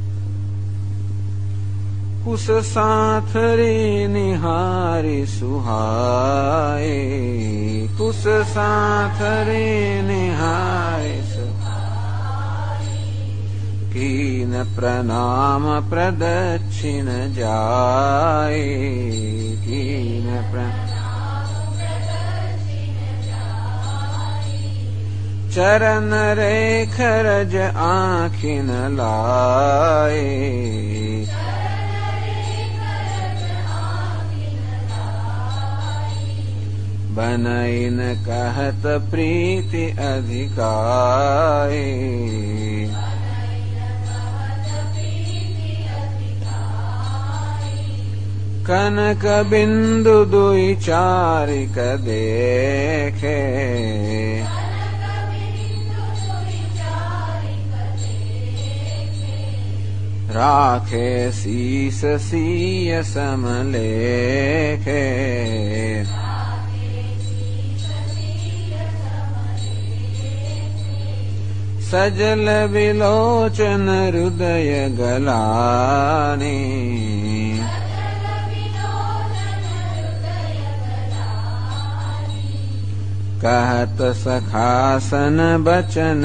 કુશ સાથરી નિહારી સુહાય, કુશ સાથરી નિહારી કીન પ્રણામ પ્રદક્ષિણ જાય, કીન ચરણ રેખ રજ આંખિન લાય, बनैन कहत प्रीति अधिकाय, कनक बिंदु दुई चारिक देखे, राखे शीस सीय समलेखे, सजल विलोचन हृदय गलानी, कहत सखासन बचन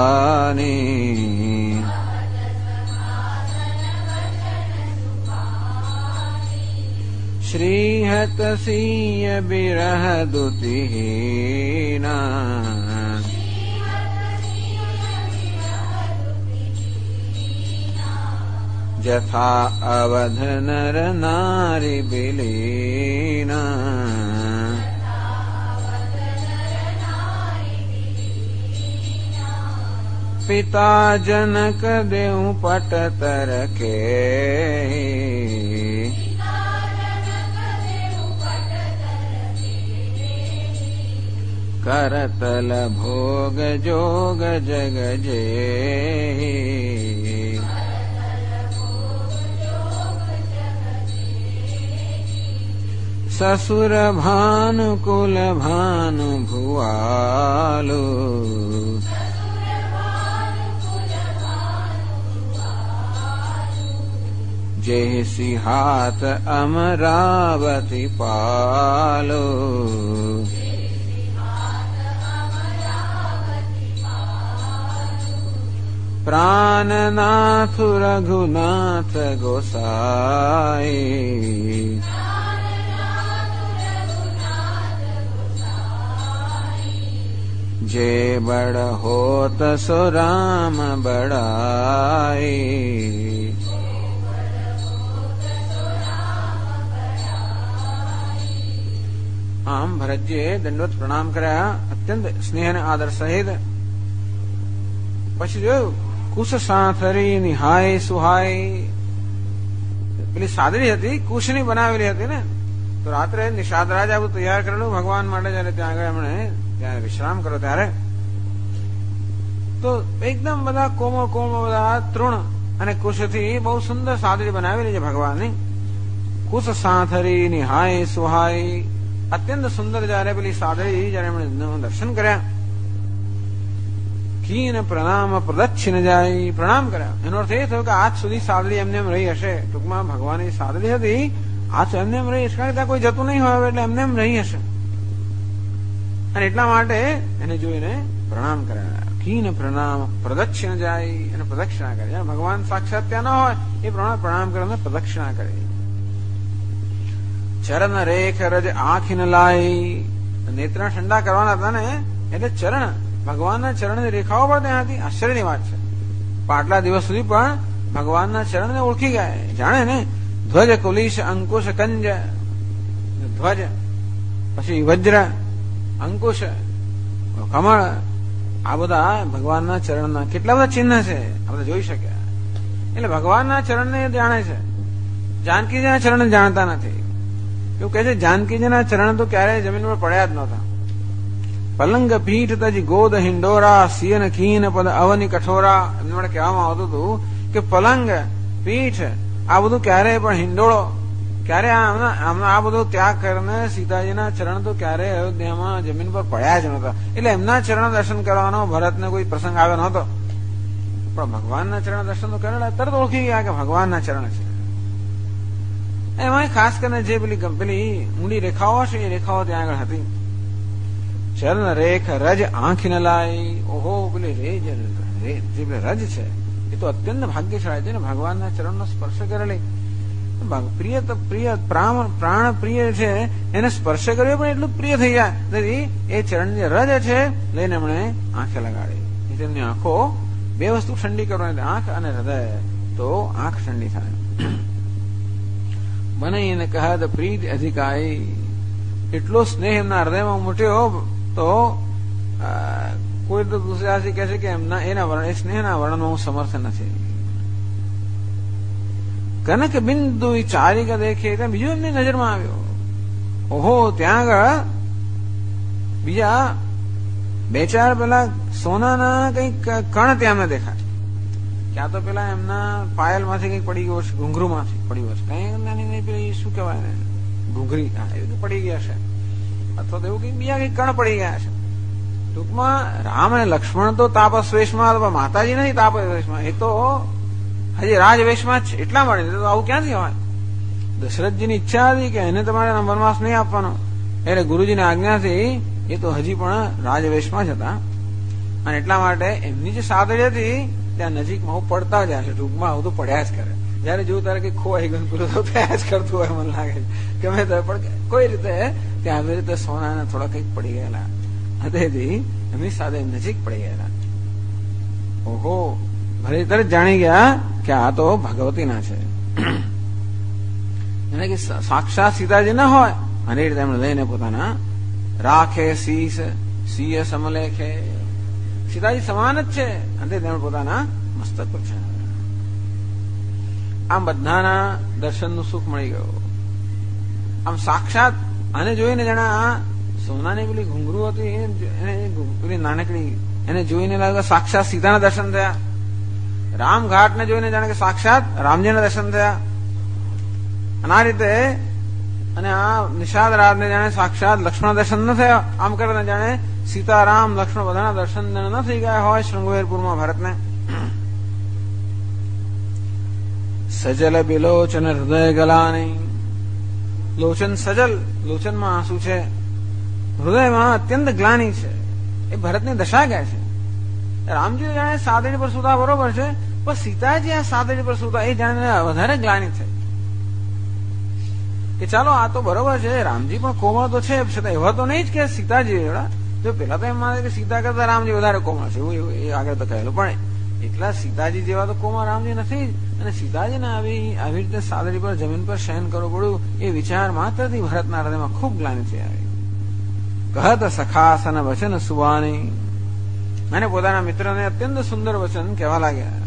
सुवानी, श्रीहत सिंह बिरह दुतिहीना जथा अवध नर नारी बिलीना पिता जनक देव पट तरके करतल भोग जोग जग जे ससुर भानु कुल भानु भुआलो जैसी हाथ अमरावती पालो प्राणनाथ रघुनाथ गोसाई जे बड़ होत सो राम बड़ाई આમ ભરતજીએ દંડવત પ્રણામ કર્યા અત્યંત સ્નેહ અને આદર સહિત. પછી જોયું કુશ સાંથરી નિહાય સુહાય. પેલી સાદડી હતી કુશની બનાવેલી હતી ને, તો રાત્રે નિષાદ રાજા બધું તૈયાર કરેલું ભગવાન માટે. જયારે ત્યાં આગળ એમણે ત્યાં વિશ્રામ કર્યો ત્યારે તો એકદમ બધા કોમળ કોમળ બધા તૃણ અને કુશથી બહુ સુંદર સાદડી બનાવેલી છે ભગવાનની. કુશ સાંથરી નિહાય સુહાય. અત્યંત સુંદર જયારે પેલી સાદડી જયારે એમણે દર્શન કર્યા. કીન પ્રણામ પ્રદક્ષિણ જાય. પ્રણામ કર્યા એનો અર્થ એ થયો કે આજ સુધી સાદડી એમને એમ રહી હશે. ટૂંકમાં ભગવાનની સાદડી હતી આજ એમને એમ રહી હશે, કારણ કે ત્યાં કોઈ જતું નહીં હોય એટલે એમને એમ રહી હશે. અને એટલા માટે એને જોઈને પ્રણામ કર્યા. કીન પ્રણામ પ્રદક્ષિણ જાય અને પ્રદક્ષિણા કરે. ભગવાન સાક્ષાત ત્યાં ન હોય એ પ્રમાણે પ્રણામ કરીને પ્રદક્ષિણા કરે. ચરણ રેખ રજ આંખી ન લાય. નેત્ર ઠંડા કરવાના હતા ને એટલે ચરણ ભગવાનના ચરણની રેખાઓ પણ ત્યાં હતી. આશ્ચર્યની વાત છે. આટલા દિવસ સુધી પણ ભગવાનના ચરણને ઓળખી ગયા. જાણે ને ધ્વજ કુલિશ અંકુશ કંજ. ધ્વજ પછી વજ્ર અંકુશ કમળ આ બધા ભગવાનના ચરણના કેટલા બધા ચિહ્ન છે આ બધા જોઈ શક્યા. એટલે ભગવાનના ચરણને જાણે છે. જાનકીજીના ચરણ જાણતા નથી. એવું કહે છે જાનકીજીના ચરણ તો ક્યારેય જમીન પર પડ્યા જ નહોતા. પલંગ પીઠ તજ ગોદ હિંડોરા સિયન કીન પદ અવની કઠોરા. એમને માટે કહેવામાં આવતું હતું કે પલંગ પીઠ આ બધું ક્યારેય પણ હિંડોળો ક્યારે આ બધું ત્યાગ કરીને સીતાજીના ચરણ તો ક્યારેય અયોધ્યામાં જમીન પર પડ્યા જ નહોતા. એટલે એમના ચરણ દર્શન કરવાનો ભરતને કોઈ પ્રસંગ આવ્યો નહોતો. પણ ભગવાનના ચરણ દર્શન તો કરેલા તરત ઓળખી ગયા કે ભગવાનના ચરણ છે. એમાં ખાસ કરીને જે પેલી ઊંડી રેખાઓ છે એ રેખાઓ ત્યાં આગળ હતી. ચરણ રેખ રજ આંખી ન લાય. ઓહો પેલી જે રજ છે એ તો અત્યંત ભાગ્યશાળી છે ને ભગવાનના ચરણનો સ્પર્શ કરેલી. પ્રિય પ્રાણ પ્રિય છે એને સ્પર્શ કર્યો પણ એટલું પ્રિય થઈ જાય. એ ચરણની રજ છે લઈને એમણે આંખે લગાડી. તેમની આંખો બે વસ્તુ ઠંડી કરવાની, આંખ અને હૃદય. તો આંખ ઠંડી થાય. મને એને કહે પ્રીત અધિકારી. એટલો સ્નેહ એમના હૃદયમાં મૂટ્યો તો કોઈ તો દુસરાથી કહે છે કે એના સ્નેહના વર્ણનમાં હું સમર્થ નથી. કનક બિંદુ ચારિકા દેખે એટલે બીજું એમની નજરમાં આવ્યો. ઓહો ત્યાં આગળ બીજા બે ચાર પેલા સોનાના કઈક કણ ત્યાં અમને દેખાય. ક્યાં તો પેલા એમના પાયલ માંથી કઈક પડી ગયો છે, ઘુંઘરૂ માંથી પડ્યું હશે, કઈ નાની નાની પેલી શું કહેવાય ને ઘુંઘરી એવું પડી ગયા છે, અથવા તો એવું કઈક બીજા કઈક કણ પડી ગયા છે. ટૂંકમાં રામ અને લક્ષ્મણ તો તાપસવેશમાં, માતાજી નથી તાપસવેશમાં, એ તો હજી રાજવેશમાં જ છે. એટલા માટે તો આવું ક્યાંથી હોય. દશરથજીની ઈચ્છા હતી કે એને તમારે વનવાસ નહીં આપવાનો, એટલે ગુરુજીની આજ્ઞાથી એ તો હજી પણ રાજવેશમાં જ હતા. અને એટલા માટે એમની જે સાદડી હતી ત્યાં નજીકમાં હું પડતા જ હશે. ટૂંકમાં આવું તો પડ્યા જ કરે. જયારે જોયું ત્યારે કઈ ખોવાઈ ગયું પેલું તો થયા જ કરતું હોય મને લાગે છે ગમે તો પણ કોઈ રીતે ત્યાં આવી રીતે સોનાના થોડા કંઈક પડી ગયેલા હૃદયથી એમની સાથે નજીક પડી ગયેલા. ઓહો, ભલે તરત જાણી ગયા કે આ તો ભગવતીના છે. એને કે સાક્ષાત સીતાજી ના હોય અને એ રીતે એમણે લઈને પોતાના રાખે શીશ સિંહ સમલેખે, સીતાજી સમાન જ છે અને તેમણે પોતાના મસ્તક પર છે. આમ બધાના દર્શનનું સુખ મળી ગયું. આમ સાક્ષાત આને જોઈને જાણે આ સોનાની પેલી ઘુંઘરૂ હતી એને પેલી નાનકડી એને જોઈને લાગ્યું સાક્ષાત સીતાના દર્શન થયા. રામ ઘાટને જોઈને જાણે કે સાક્ષાત રામજીના દર્શન થયા. અને આ રીતે અને આ નિષાદ રાતને જાણે સાક્ષાત લક્ષ્મણ દર્શન ન થયા. આમ કરતા જાણે સીતારામ લક્ષ્મણ બધાના દર્શન ન થઈ ગયા હોય શૃંગવેરપુરમાં ભરતને. સજલ બિલોચન હૃદય ગલાની, લોચન સજલ, લોચનમાં આંસુ છે, હૃદયમાં અત્યંત ગ્લાની છે. એ ભરતની દશા કહે છે. રામજી જાણે સાદડી પર સુતા બરોબર છે, પણ સીતાજી આ સાદડી પર સુતા એ જાણે વધારે ગ્લાની છે કે ચાલો આ તો બરોબર છે રામજી પણ કોમળ તો છે, છતાં એવા તો નહીં જ કે સીતાજી એવડા. જો પેલા તો એમ માને કે સીતા કરતા રામજી વધારે કોમળ છે એવું એ આગળ તો કહેલું, પણ એટલા સીતાજી જેવા તો કોમળ રામજી નથી. અને સીતાજીને આવી રીતે સાદડી પર જમીન પર શયન કરવું પડ્યું એ વિચાર માત્રથી ભરતના હૃદયમાં ખૂબ ગ્લાની થઈ આવી. કહત સખાસન વચન સુવાની, અને પોતાના મિત્રને અત્યંત સુંદર વચન કહેવા લાગ્યા.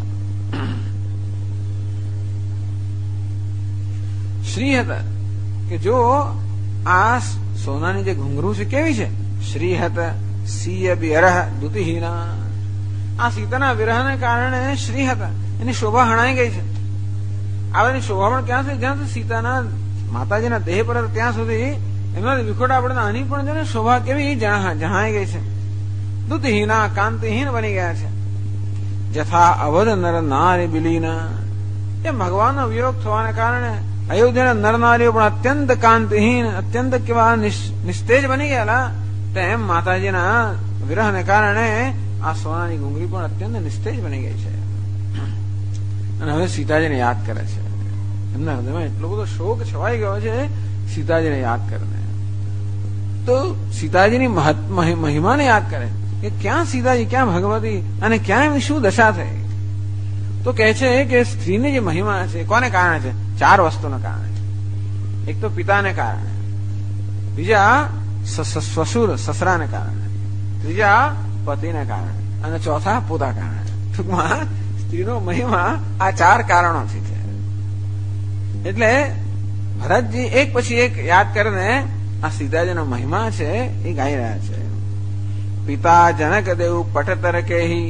શ્રીહત કે જો આ સોનાની જે ઘુંઘરૂ છે કેવી છે, શ્રીહત સિય બિરહ દુતિહીના, આ સીતાના વિરહને કારણે શ્રીહત એની શોભા હણાઈ ગઈ છે. આ એની શોભા પણ ક્યાં સુધી, જ્યાં સુધી સીતાના માતાજીના દેહ પર ત્યાં સુધી એમના વિખોટા પડે આની પણ છે શોભા કેવી જહાઈ ગઈ છે. દુતિહીના, કાંતિહીન બની ગયા છે. જથા અવધ નર નારી બિલીના, એમ ભગવાનનો વિયોગ થવાને કારણે અયોધ્યાના નર નારીઓ પણ અત્યંત કાંતિહીન, અત્યંત કેવા નિસ્તેજ બની ગયેલા, તેમ માતાજીના વિરહને કારણે આ સોનાની ઘુંઘરી પણ અત્યંત નિસ્તેજ બની ગઈ છે. અને હવે સીતાજીને યાદ કરે છે. એમના હૃદયમાં એટલો બધો શોક છવાઈ ગયો છે સીતાજીને યાદ કરીને. તો સીતાજીની મહિમાને યાદ કરે કે ક્યાં સીતાજી, ક્યાં ભગવતી, અને ક્યાં એમની શું દશા થઈ. તો કહે છે કે સ્ત્રીની જે મહિમા છે કોને કારણે છે, 4 વસ્તુના કારણે. એક તો પિતાને કારણે, બીજા સસુર સસરાને કારણે, ત્રીજા પતિને કારણે, અને ચોથા પોતા કારણે. ટૂંકમાં સ્ત્રીનો મહિમા આ 4 કારણોથી છે. એટલે ભરતજી એક પછી એક યાદ કરીને આ સીતાજીનો મહિમા છે એ ગાઈ રહ્યા છે. પિતા જનક દેવ પટતર કેહી,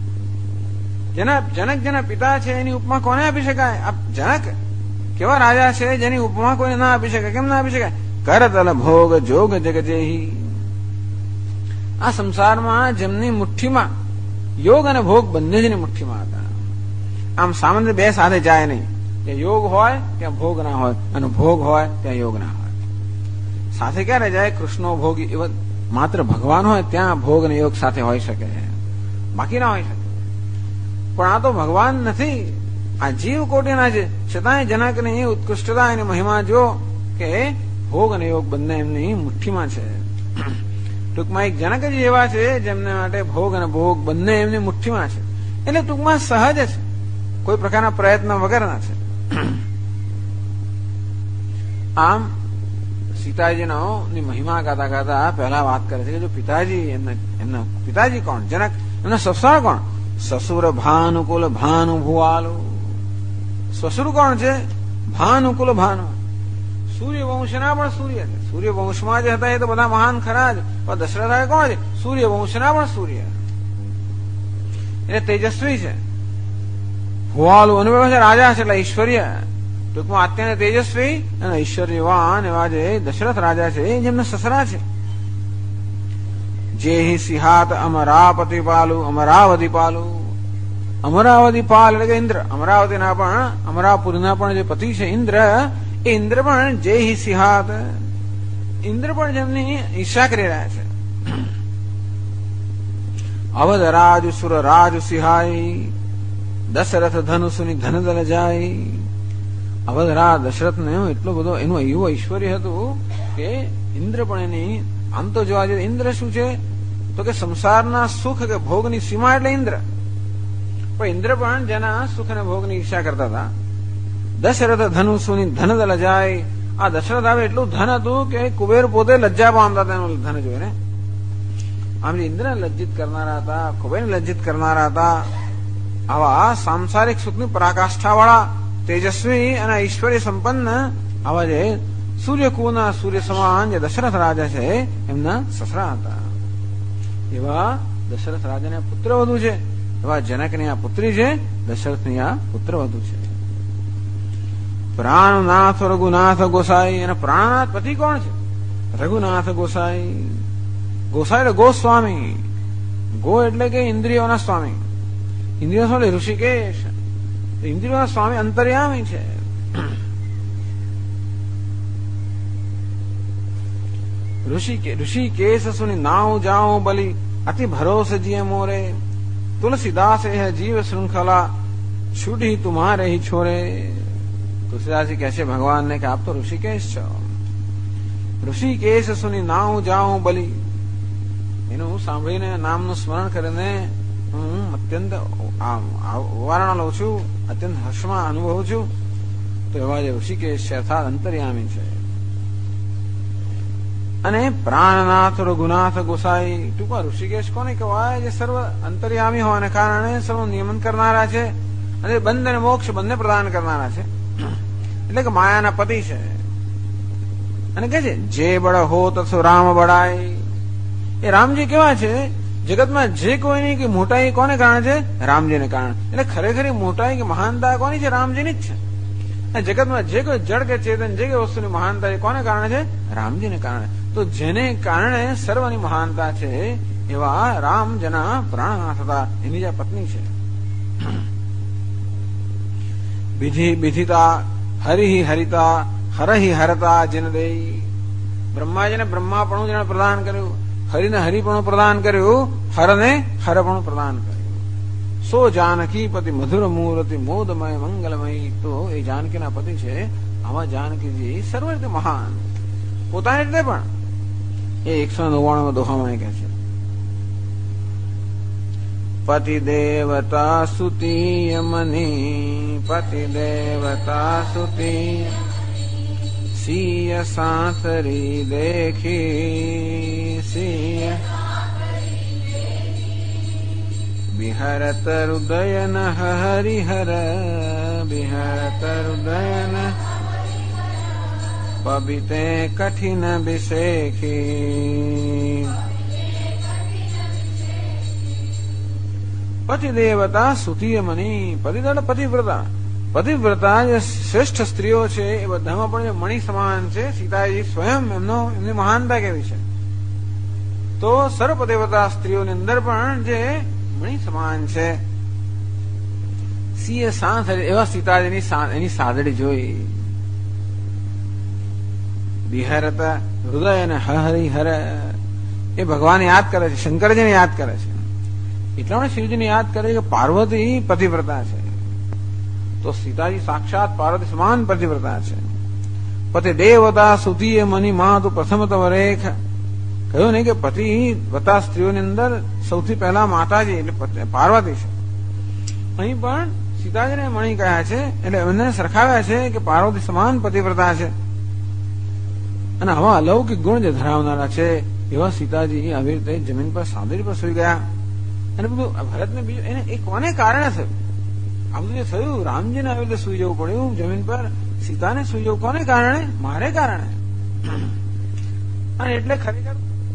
જનક જેના પિતા છે એની ઉપમા કોને આપી શકાય. આ જનક કેવા રાજા છે જેની ઉપમા કોઈને ના આપી શકાય. કેમ ના આપી શકાય? કરતલ ભોગ જોગ જગજેહી, આ સંસારમાં જેમની મુઠ્ઠીમાં યોગ અને ભોગ બંને જની મુઠ્ઠીમાં હતા. આમ સામાન્ય બે સાથે જાય નહીં, કે યોગ હોય ત્યાં ભોગ ના હોય, અને ભોગ હોય ત્યાં યોગ ના હોય. સાથે ક્યારે જાય? કૃષ્ણો ભોગ એવા માત્ર ભગવાન હોય ત્યાં ભોગ અને યોગ સાથે હોઈ શકે, બાકી ના હોઈ શકે. પણ આ તો ભગવાન નથી, આ જીવ કોટીના છે, છતાંય જનકની ઉત્કૃષ્ટતા એની મહિમા જો કે ભોગ અને યોગ બંને એમની મુઠ્ઠીમાં છે. ટૂંકમાં એક જનક જ એવા છે જેમને માટે ભોગ અને ભોગ બંને એમની મુઠ્ઠીમાં છે. એટલે ટૂંકમાં સહજ છે, કોઈ પ્રકારના પ્રયત્ન વગરના છે. આમ સીતાજીનો ની મહિમા ગાતા ગાતા પહેલા વાત કરે છે કે જો પિતાજી એમના પિતાજી કોણ? જનક. એમના સસરા કોણ? સસુર ભાનુકુલ ભાનુ ભુવાલો. સસુર કોણ છે? ભાનુકુલ ભાનુ. સૂર્યવંશના પણ સૂર્ય છે. સૂર્યવંશમાં જે હતા એ તો બધા મહાન ખરા જ, પણ દશરથ કોણ છે? સૂર્યવંશના પણ સૂર્ય, એટલે તેજસ્વી છે. ભુવાલો અને રાજા છે એટલે ઐશ્વર્ય. ટૂંકમાં અત્યંત તેજસ્વી અને ઐશ્વર્યવાન એવા જે દશરથ રાજા છે જેમના સસરા છે. જે સિંહાત અમરાપતિ પાલુ, અમરાવતી પાલુ. અમરાવતી પાલ એટલે કે ઇન્દ્ર. અમરાવતીના પણ, અમરાપુરના પણ જે પતિ છે ઇન્દ્ર, એ ઇન્દ્ર પણ જે સિંહાત, ઇન્દ્ર પણ જેમની ઈર્ષા કરી રહ્યા છે. અવધ રાજુ સુર રાજુ સિહાઈ, દશરથ ધનુષુની ધનદલ જાય. અવધરા દશરથને એટલો બધો એનું એવું ઐશ્વર્ય હતું કે ઇન્દ્ર પણ એની આમ તો જોવા જઈએ ઇન્દ્ર શું છે તો કે સંસારના સુખ કે ભોગની સીમા એટલે ઇન્દ્ર, પણ ઇન્દ્ર પણ જેના સુખ અને ભોગની ઈચ્છા કરતા હતા. દશરથ ધનુષુની ધન લજાય, આ દશરથ આવે એટલું ધન હતું કે કુબેર પોતે લજ્જા પામતા હતા એનું ધન જોઈને. આમ જે ઇન્દ્રને લજ્જિત કરનારા હતા, કુબેરને લજ્જિત કરનારા હતા, આવા સાંસારિક સુખની પરાકાષ્ઠા વાળા તેજસ્વી અને ઐશ્વર્ય સંપન્ન આવા જે સૂર્યકુળના સૂર્ય સમાન જે દશરથ રાજા છે એમના સસરા હતા. એવા દશરથ રાજાને પુત્ર વધુ છે, એવા જનકની આ પુત્રી છે, દશરથની આ પુત્ર વધુ છે. પ્રાણનાથ રઘુનાથ ગોસાઈ, અને પ્રાણનાથ પતિ કોણ છે? રઘુનાથ ગોસાઈ. ગોસાઈ એટલે ગોસ્વામી. ગો એટલે કે ઇન્દ્રિયોના સ્વામી. ઇન્દ્રિયો એટલે ઋષિકેશ, ઇન્દ્રિયોના સ્વામી અંતર્યામી છે. ઋષિકેશ સુની નાવ જાઓ બલી, અતિ ભરોસ જીએ મોરે, तुलसीदास है जीव श्रृंखला छूटी तुम्हारे ही छोरे. तुलसीदास जी कैसे भगवान ने कहा आप तो ऋषिकेश छो. ऋषिकेश सुनी नाव जाऊं बली, એનું સાંભળીને નામનું સ્મરણ કરીને હું અત્યંત વારણા લઉં છું, અત્યંત હર્ષમાં અનુભવું છું. તો એવા જે ઋષિકેશ છે અર્થાત અંતર્યામી છે. અને પ્રાણનાથ રઘુનાથ ગોસાઈ, ટૂંકા ઋષિકેશ કોને કહેવાય? જે સર્વ અંતર્યામી હોવાને કારણે સર્વ નિયમન કરનારા છે અને બંધ અને મોક્ષ બંને પ્રદાન કરનારા છે, એટલે કે માયાના પતિ છે. અને કે છે જે બળ હો તથો રામ બળાય. એ રામજી કેવા છે? જગતમાં જે કોઈની કે મોટાઈ કોને કારણે છે? રામજીને કારણે. એટલે ખરેખર મોટાઈ કે મહાનતા કોની છે? રામજીની જ છે. જગતમાં જે કોઈ જળ કે ચેતન જે કોઈ વસ્તુની મહાનતા એ કોને કારણે છે? રામજીને કારણે. તો જેને કારણે સર્વની મહાનતા છે એવા રામ જેના પ્રાણનાથ હતા, એની જે પત્ની છે. વિધિતા હરિ હરિતા હરહિ હરતા જન દેઈ. બ્રહ્માજીને બ્રહ્માપણું જેને પ્રદાન કર્યું, હરિને હરિપણું પ્રદાન કર્યું, હરને હરપણું પ્રદાન કર્યું. સો જાનકી પતિ મધુર મૂર્તિ મોદમય મંગલમય. તો એ જાનકીના પતિ છે. આવા જાનકીજી સર્વ રીતે મહાન, પોતાની રીતે પણ. એ 199 દોહામાં કહે છે પતિ દેવતા સુતી મની, પતિ દેવતા સુતી સિય સાસરી દેખી, સિય વિહરત હૃદયન હરિહર, વિહરત હૃદયન પબિતે કઠિન વિશેખી. પતિ દેવતા સુતીય મની. પતિદેવ પતિવ્રતા. પતિવ્રતા જે શ્રેષ્ઠ સ્ત્રીઓ છે એ બધામાં પણ મણિ સમાન છે. સીતાજી સ્વયં એમની મહાનતા કેવી છે? તો સર્વ પતિવ્રતા સ્ત્રીઓની અંદર પણ જે મણિ સમાન છે. સિંહ સાંસ એવા સીતાજીની એની સાદડી જોઈ. વિહરત હૃદય અને હરિહર. એ ભગવાન યાદ કરે છે, શંકરજીને યાદ કરે છે. એટલા માટે શિવજીને યાદ કરે કે પાર્વતી પતિવ્રતા છે. તો સીતાજી સાક્ષાત પાર્વતી સમાન પતિવ્રતા છે. પતિ દેવતા સુધીએ મની માં તું પ્રથમ તવરેખ. કહ્યું નહીં કે પતિવ્રતા સ્ત્રીઓની અંદર સૌથી પહેલા માતાજી એટલે પાર્વતી છે. અહીં પણ સીતાજીને મણી કહ્યા છે એટલે એમને સરખાવ્યા છે કે પાર્વતી સમાન પતિવ્રતા છે. અને આવા અલૌકિક ગુણ જે ધરાવનારા છે એવા સીતાજી આવી રીતે જમીન પર સાદડી પર સુઈ ગયા. અને બધું ભરતને બીજું એને એ કોને કારણે થયું? આ બધું જે થયું, રામજીને આવી રીતે સુઈ જવું પડ્યું જમીન પર, સીતાને સુઈ જવું કોને કારણે? મારે કારણે. અને એટલે ખરેખર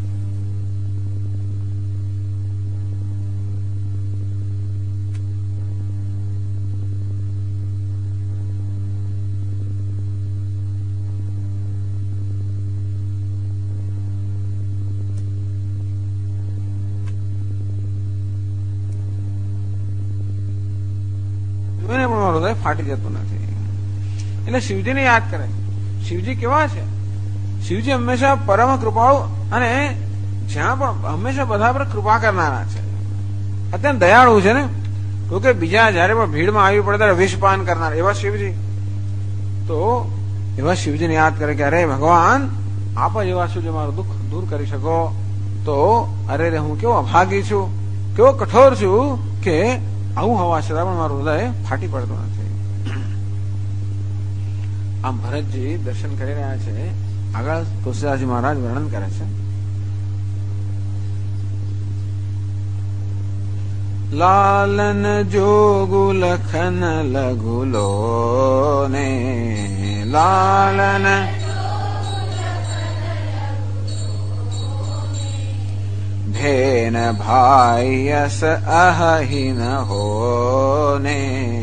હૃદય ફાટી જતું નથી. એટલે શિવજીને યાદ કરે. શિવજી કેવા છે? શિવજી હંમેશા પરમ કૃપાળુ અને જ્યાં પણ હંમેશા બધા પર કૃપા કરનારા છે. અત્યંત દયાળુ છે ને. તો કે બીજા જયારે પણ ભીડમાં આવી પડે ત્યારે વિષપાન કરનાર એવા શિવજી. તો એવા શિવજીને યાદ કરે કે અરે ભગવાન આપ જ એવા છો જે મારું દુઃખ દૂર કરી શકો. તો અરે રે હું કેવો અભાગી છું, કેવો કઠોર છું કે આવું હોવા છતાં પણ મારું હૃદય ફાટી પડતું નથી. આમ ભરતજી દર્શન કરી રહ્યા છે. આગળ તુલસીદાસજી મહારાજ વર્ણન કરે છે. લાલન જોગુ લખન લઘુલો ને લાલન ભેન ભાઈ યસ અહિન હો ને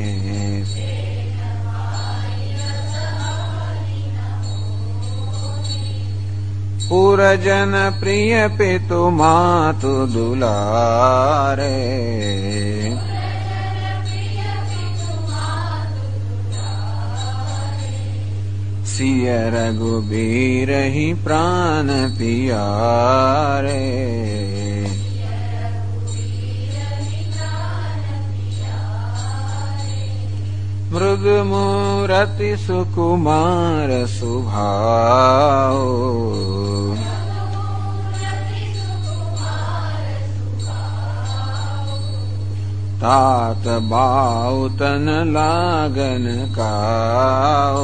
પુરજન પ્રિય પિતુ માતુ દુલારે સિય રઘુબીર હિ પ્રાન પિયારે મૃદ મૂરતિ સુકુમાર સુભાઓ तात बाउतन लागन काओ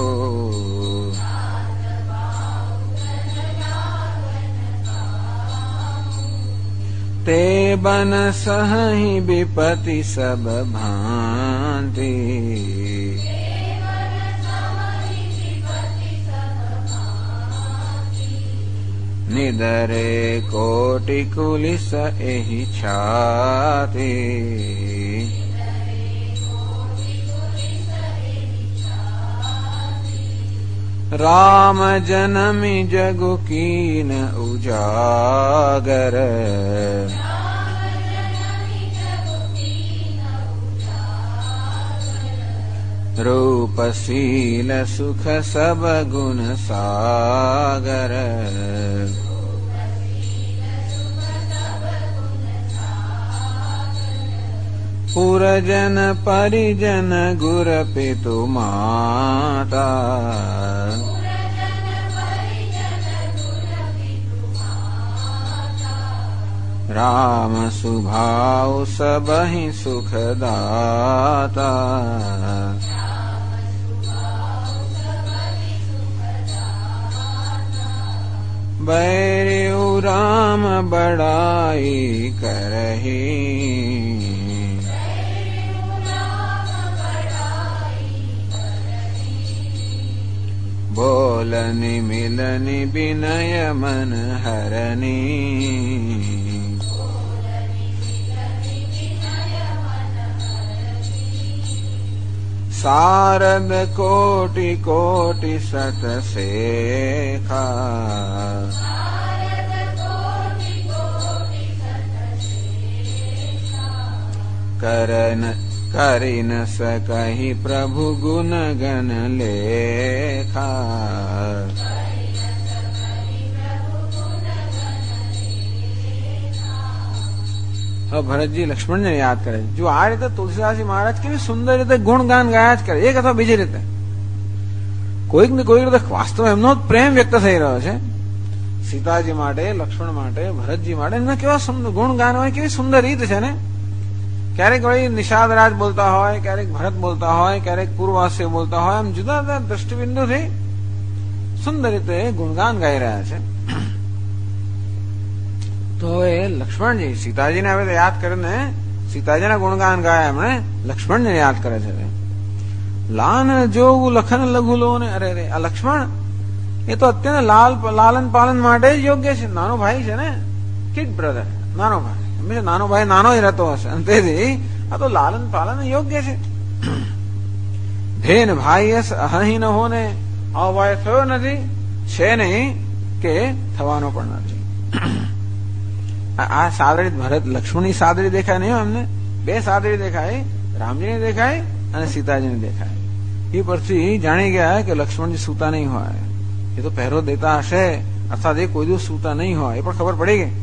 ते बन सहि विपति सब भांति निदरे कोटि कुलिस एहि छाति राम जनमी जगु कीन उजागर रूप शील सुख सब गुण सागर पुरजन परिजन गुर पितु माता राम सुभाव सबहि सुखदाता बैरु राम बड़ाई करही बोलनि मिलनि विनय मन हरनी सारद कोटि कोटि सत सेखा करिन सकहि प्रभु गुण गण लेखा હવે ભરતજી લક્ષ્મણને યાદ કરે. જો આ રીતે તુલસીદાસજી મહારાજ કેવી સુંદર રીતે ગુણગાન ગાયા જ કરે, એક અથવા બીજી રીતે કોઈક ને કોઈક રીતે વાસ્તવ એમનો જ પ્રેમ વ્યક્ત થઈ રહ્યો છે સીતાજી માટે, લક્ષ્મણ માટે, ભરતજી માટે. એમના કેવા સુંદર ગુણગાન હોય, કેવી સુંદર રીત છે ને. ક્યારેક વળી નિષાદરાજ બોલતા હોય, ક્યારેક ભરત બોલતા હોય, ક્યારેક પૂર્વાસ્ય બોલતા હોય, આમ જુદા જુદા દ્રષ્ટિબિંદુથી સુંદર રીતે ગુણગાન ગાઈ રહ્યા છે. તો એ લક્ષ્મણજી સીતાજીને હવે યાદ કરીને સીતાજીના ગુણગાન ગાયા એમણે લક્ષ્મણને યાદ કરે છે. લાન જોગું લખન લઘુલો ને અરે રે આ લક્ષ્મણ એ તો અત્યારે લાલન પાલન માટે જ યોગ્ય છે. નાનો ભાઈ છે ને, કિડ બ્રધર, નાનો ભાઈ. હંમેશા નાનો ભાઈ નાનો જ રહેતો હશે અને તેથી આ તો લાલન પાલન યોગ્ય છે. ભેન ભાઈ અહીં ન હો ને આવો ભાઈ થયો નથી, છે નહીં કે થવાનો પણ નથી. આ સાદડી ભરત લક્ષ્મણની સાદડી દેખાય નહીં, અમને બે સાદડી દેખાય, રામજીને દેખાય અને સીતાજીને દેખાય. એ પરથી જાણી ગયા કે લક્ષ્મણજી સૂતા નહીં હોય, એ તો પહેરો દેતા હશે અર્થાત એ કોઈ દિવસ સૂતા નહીં હોય, એ પણ ખબર પડી ગઈ.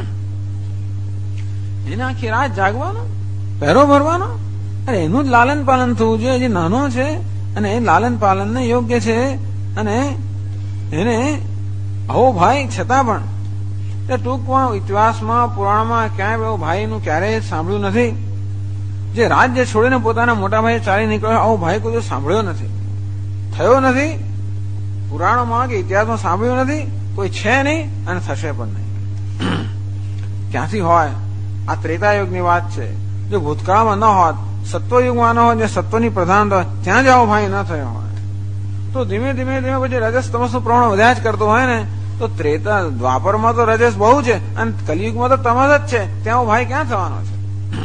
એને આખી રાત જાગવાનો, પહેરો ભરવાનો, અરે એનું જ લાલન પાલન થવું જોઈએ. જે નાનો છે અને લાલન પાલન ને યોગ્ય છે, અને એને આવો ભાઈ છતાં પણ ટૂંકમાં ઇતિહાસમાં પુરાણમાં ક્યાંય એવો ભાઈનું ક્યારેય સાંભળ્યું નથી. જે રાજ્ય છોડીને પોતાના મોટા ભાઈ ચાલી નીકળ્યો, આવો ભાઈ કોઈ સાંભળ્યો નથી, થયો નથી, પુરાણોમાં કે ઇતિહાસમાં સાંભળ્યું નથી, કોઈ છે નહીં અને થશે પણ નહીં. ક્યાંથી હોય? આ ત્રેતાયુગની વાત છે. જો ભૂતકાળમાં ન હોત, સત્વયુગમાં ન હોય, જે સત્વની પ્રધાનતા હોય, ત્યાં જ આવો ભાઈ ન થયો હોય, તો ધીમે ધીમે ધીમે પછી રજસ તમસનું પ્રમાણ વધ્યા જ કરતો હોય ને, તો ત્રેતા દ્વાપરમાં તો રજસ બહુ છે અને કલિયુગમાં તો તમસ જ છે, ત્યાં ભાઈ ક્યાં થવાનો છે?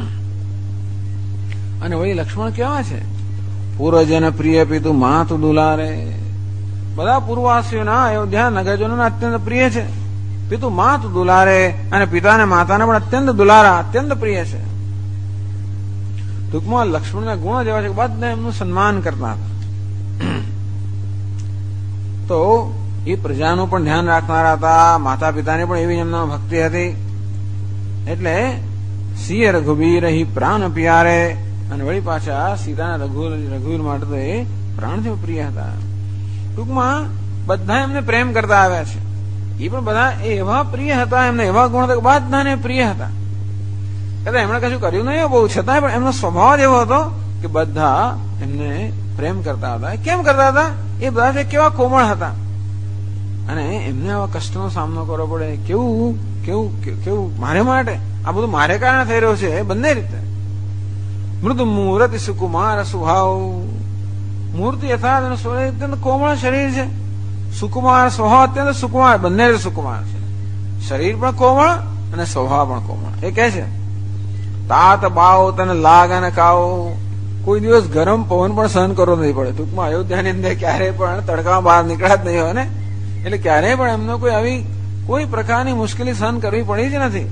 અને વળી લક્ષ્મણ કેવા છે? પૂર્વજન પ્રિય પિતુ માતુ દુલારે. બધા પૂર્વવાસીઓના અયોધ્યા નગરજનોના અત્યંત પ્રિય છે. પિતુ માતુ દુલારે, અને પિતાને માતાને પણ અત્યંત દુલારા, અત્યંત પ્રિય છે. ટૂંકમાં લક્ષ્મણના ગુણ જેવા છે કે બધા એમનું સન્માન કરતા હતા. તો એ પ્રજાનું પણ ધ્યાન રાખનારા હતા, માતા પિતાની પણ એવી એમના ભક્તિ હતી. એટલે સિંહ રઘુવીર હિ પ્રાણ પ્યારે, અને વળી પાછા સીતાના રઘુવીર માટે તો એ પ્રાણથી પ્રિય હતા. ટૂંકમાં બધા એમને પ્રેમ કરતા આવ્યા છે. એ પણ બધા એવા પ્રિય હતા, એમને એવા ગુણ હતા કે બધાને પ્રિય હતા. કદાચ એમણે કશું કર્યું નહીં બહુ, છતાંય પણ એમનો સ્વભાવ જ એવો હતો કે બધા એમને પ્રેમ કરતા હતા. કેમ કરતા હતા? એ બધા કેવા કોમળ હતા, અને એમને આવા કષ્ટનો સામનો કરવો પડે, કેવું કેવું કેવું મારે માટે, આ બધું મારે કારણે થઈ રહ્યું છે. બંને રીતે મૃદુ મૂર્તિ સુકુમાર સ્વભાવ, મૂર્તિ યથાર્થ અત્યંત કોમળ શરીર છે, સુકુમાર સ્વભાવ અત્યંત સુકુમાર, બંને સુકુમાર છે. શરીર પણ કોમળ અને સ્વભાવ પણ કોમળ. એ કહે છે તાત બાવ તને લાગ અને કાવો, કોઈ દિવસ ગરમ પવન પણ સહન કરવો નહીં પડે. ટૂંકમાં અયોધ્યાની અંદર ક્યારેય પણ તડકામાં બહાર નીકળ્યા જ નહીં હોય ને, એટલે ક્યારેય પણ એમનો કોઈ આવી કોઈ પ્રકારની મુશ્કેલી સહન કરવી પડી જ નથી.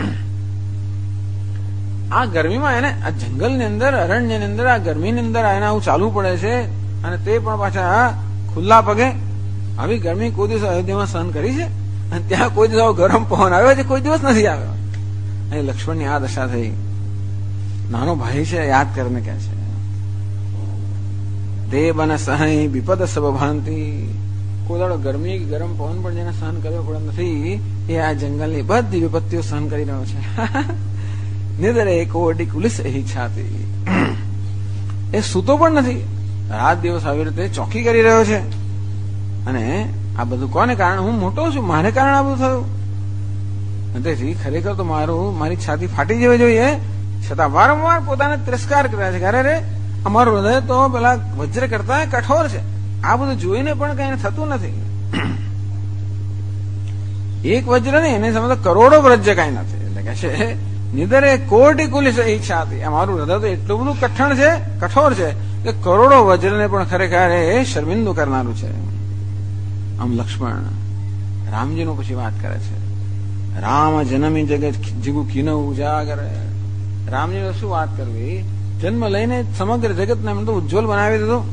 આ ગરમીમાં એને આ જંગલની અંદર, અરણ્યની અંદર, આ ગરમીની અંદર એને આવું ચાલવું પડે છે, અને તે પણ પાછા ખુલ્લા પગે. આવી ગરમી કોઈ દિવસ અયોધ્યામાં સહન કરી છે? અને ત્યાં કોઈ દિવસ આવો ગરમ પવન આવ્યો છે? કોઈ દિવસ નથી આવ્યો. અહીં લક્ષ્મણની આ દશા થઈ. નાનો ભાઈ છે, યાદ કરીને કે છે તે બને સહાય વિપદ સબ ભાંતિ. કોઈ દાડો ગરમી ગરમ પવન પણ જેને સહન કર્યો પડે નથી, એ આ જંગલની બધી વિપત્તિઓ સહન કરી રહ્યો છે. નિદરે કોટી કુલિસ ઈચ્છાતી, એ સૂતો પણ નથી, રાત દિવસ આવી રીતે ચોકી કરી રહ્યો છે. અને આ બધું કોને કારણે? હું મોટો છું, મારે કારણે આ બધું થયું. તેથી ખરેખર તો મારી છાતી ફાટી જવી જોઈએ, છતાં વારંવાર પોતાને તિરસ્કાર કર્યા છે કે અરે રે, અમારું હૃદય તો પેલા વજ્ર કરતા કઠોર છે, આ બધું જોઈને પણ કઈ થતું નથી. એક વજ્ર નહીં, એને સમજ કરોડો વજ્ર કઈ નથી. એટલે કે છે નિદરે કોટી કુલિસ ઈચ્છા હતી, અમારું હૃદય તો એટલું બધું કઠણ છે, કઠોર છે કે કરોડો વજ્રને પણ ખરેખર એ શર્મિંદુ કરનારું છે. આમ લક્ષ્મણ રામજીનું પછી વાત કરે છે. રામ જન્મી જગત જીગુ કીનો ઉજાગર. રામજી શું વાત કરવી, જન્મ લઈને સમગ્ર જગતને એમ તો ઉજ્જવલ બનાવી દીધું.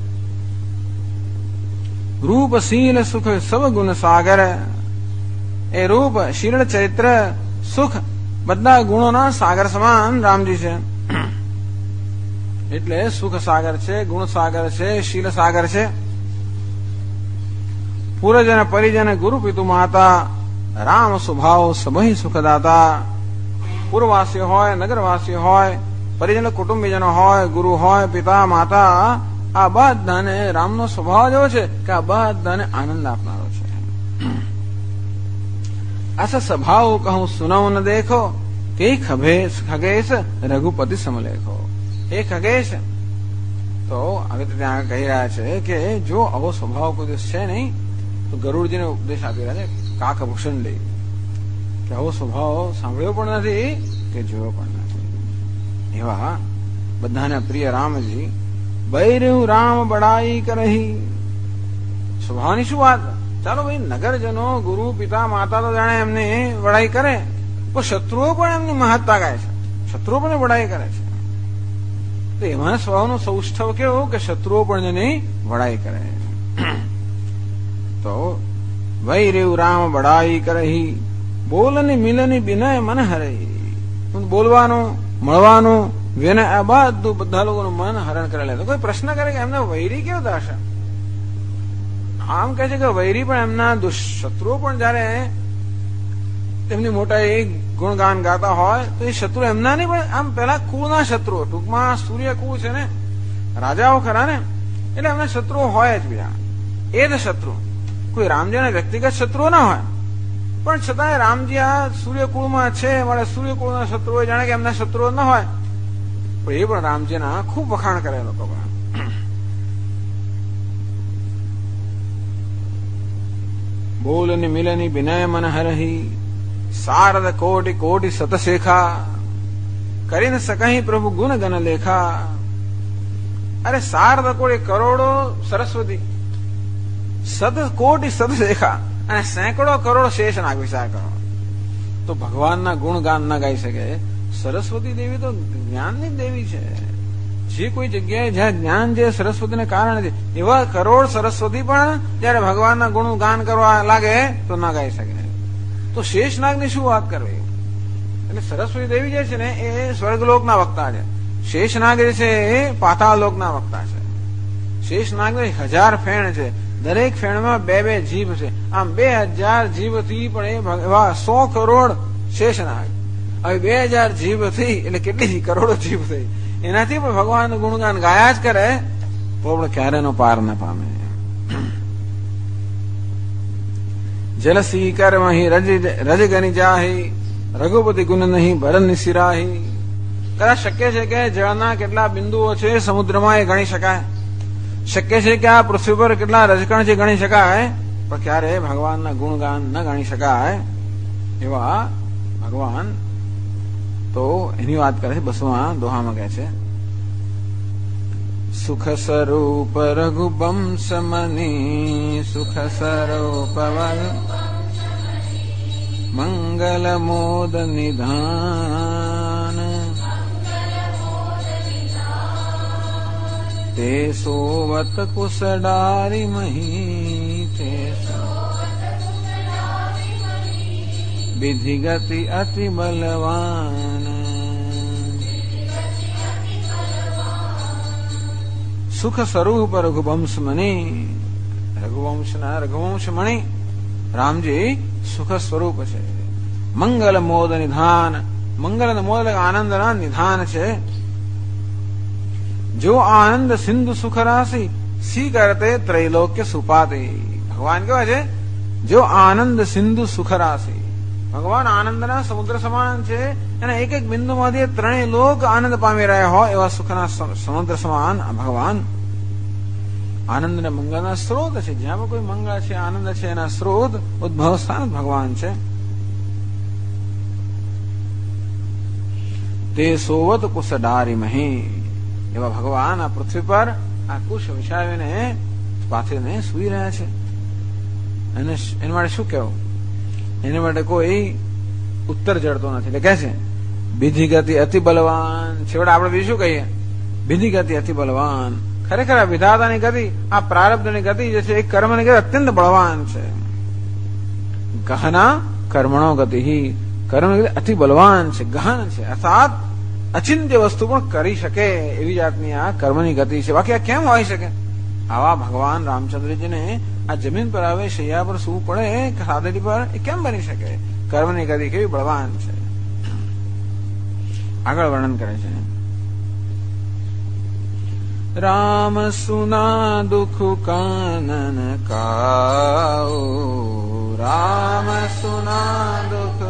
રૂપ શીલ સુખ સબ ગુણ સાગર. એ રૂપ, શીલ, ચરિત્ર, સુખ બધા ગુણોના સાગર સમાન રામજી છે. એટલે સુખ સાગર છે, ગુણ સાગર છે, શીલ સાગર છે. પૂરજન પરિજન ગુરુ પિતુ માતા, રામ સ્વભાવ સભઈ સુખદાતા. પૂર્વવાસી હોય, નગરવાસી હોય, પરિજન કુટુંબીજનો હોય, ગુરુ હોય, પિતા માતા, આ બધાને રામનો સ્વભાવ એવો છે કે આ બધાને આનંદ આપનારો છે. આસા સ્વભાવ કહું સુનવ ન દેખો, તે ખગેશ રઘુપતિ સમલેખો. એ ખગેશ તો હવે ત્યાં કહી રહ્યા છે કે જો આવો સ્વભાવ કોઈ દિવસ છે નહીં, તો ગરુડજીને ઉપદેશ આપી રહ્યા છે કાકભૂષણ લઈ, કે આવો સ્વભાવ સાંભળ્યો પણ નથી કે જોયો પણ નથી. એવા બધાને પ્રિય રામજી બૈર્યું રામ બડાઈ કરહી. સ્વભાવની શું વાત? ચાલો ભાઈ, નગરજનો, ગુરુ, પિતા, માતા તો જાણે એમને વડાઈ કરે, પણ શત્રુઓ પણ એમની મહત્તા ગાય છે, શત્રુઓ પણ વડાઈ કરે છે. તો એમાં સ્વભાવનો સૌષ્ઠવ કેવું કે શત્રુઓ પણ એની વડાઈ કરે. તો વૈર્યું રામ બડાઈ કરહી, બોલની મિલની બિનય મન હરે. બોલવાનું, મળવાનું, વિનય આ બધું બધા લોકોનું મન હરણ કરી લે. તો કોઈ પ્રશ્ન કરે કે એમને વૈરી કેવો થશે? આમ કહે છે કે વૈરી પણ એમના શત્રુઓ પણ જયારે તેમની મોટા ગુણગાન ગાતા હોય તો એ શત્રુ એમના નહીં, પણ આમ પેલા કુળના શત્રુઓ, ટૂંકમાં સૂર્ય કુળ છે ને, રાજાઓ ખરા ને, એટલે એમના શત્રુઓ હોય જ બીજા. એ જ શત્રુ, કોઈ રામજીના વ્યક્તિગત શત્રુઓ ના હોય, પણ છતાંય રામજી આ સૂર્યકુળમાં છે, મારા સૂર્યકુળના શત્રુઓ જાણે કે એમના શત્રુઓ ન હોય, પણ એ પણ રામજીના ખૂબ વખાણ કરે લોકો. બોલની મિલની વિનય મન હરહી, શારદ કોટી કોટી સતશેખા, કરીને સકહી પ્રભુ ગુણ ગન લેખા. અરે શારદ કોટી કરોડો સરસ્વતી, સત કોટી સતશેખા, અને સેંકડો કરોડ શેષ નાગ વિચાર કરો તો ભગવાનના ગુણગાન ના ગાઈ શકે. સરસ્વતી દેવી તો જ્ઞાનની દેવી છે. જે કોઈ જગ્યાએ જ્યાં જ્ઞાન જે સરસ્વતીને કારણે છે, એવા કરોડ સરસ્વતી પણ જયારે ભગવાનના ગુણગાન કરવા લાગે તો ના ગાઈ શકે. તો શેષનાગની શું વાત કરવી? એટલે સરસ્વતી દેવી જે છે ને એ સ્વર્ગલોકના વક્તા છે. શેષનાગ જે છે એ પાતાળલોકના વક્તા છે. શેષનાગ 1000 ફેણ છે, દરેક ફેણમાં 2 જીભ છે. આમ 2000 જીભથી પણ એવા 100 કરોડ શેષનાગ. હવે 2000 જીભથી એટલે કેટલી કરોડો જીભ થઈ, એનાથી પણ ભગવાનનું ગુણગાન ગાયા જ કરે તો આપણે ક્યારે નો પાર ન પામે. જલસી કર વહી રજ ગની જાહી, રઘુપતિ ગુણ નહીં ભરન સિરાહી. કદાચ શક્ય છે કે જળના કેટલા બિંદુઓ છે સમુદ્રમાં એ ગણી શકાય, શક્ય છે કે આ પૃથ્વી પર કેટલા રજકણ છે ગણી શકાય, પણ ક્યારે ભગવાનના ગુણગાન ન ગણી શકાય એવા ભગવાન. તો એની વાત કરે છે 200 દોહામાં કહે છે, સુખ સ્વરૂપ રઘુવંશ મની, સુખ સ્વરૂપ મંગલ મોદ નિધાન, તે સોવત કુસડારી મહી, તે વિધિ ગતિ અતિ બલવાન. સુખ સ્વરૂપ રઘુવંશ મણી, રઘુવંશ મણી રામજી સુખ સ્વરૂપ છે. મંગલ મોદ નિધાન, મંગલ અને મોદ આનંદના નિધાન છે. જો આનંદ સિંધુ સુખ રાશિ, સી કરતે ત્રૈલોક્ય સુપાતી. ભગવાન કેવા છે? જો આનંદ સિંધુ સુખ રાશિ, ભગવાન આનંદના સમુદ્ર સમાન છે, અને એક એક બિંદુમાંથી 3 લોક આનંદ પામી રહ્યા હોય એવા સુખના સમુદ્ર સમાન ભગવાન. આનંદ અને મંગળના સ્ત્રોત છે. જ્યાં પણ કોઈ મંગળ છે, આનંદ છે, એના સ્ત્રોત ઉદ્ભવ સ્થાન ભગવાન છે. તે સોવત કુશ ડારી મહી, એવા ભગવાન આ પૃથ્વી પર આ કુશ વિછાવીને પાથરીને સુઈ રહ્યા છે. અને એના માટે શું કહેવું? એના માટે કોઈ ઉત્તર જડતો નથી. એટલે કે છે વિધિ ગતિ અતિ બલવાન. છેવટે આપણે બીજું શું કહીએ? વિધિ ગતિ અતિ બલવાન. ખરેખર આ વિધાતાની ગતિ, આ પ્રારબ્ધની ગતિ જે છે એ કર્મની ગતિ અત્યંત બળવાન છે. ગહના કર્મણો ગતિ, કર્મની ગતિ અતિ બલવાન છે, ગહન છે, અર્થાત અચિંત્ય વસ્તુ પણ કરી શકે એવી જાતની આ કર્મની ગતિ છે. બાકી આ કેમ હોઈ શકે? આવા ભગવાન રામચંદ્રજીને આ જમીન પર આવે, શૈયા પર સૂવું પડે, સાદડી પર, એ કેમ બની શકે? કર્મની ગતિ કેવી બળવાન છે. આગળ વર્ણન કરે છે, રામ સુના દુઃખ કાનન કાઓ, રામ સુના દુઃખ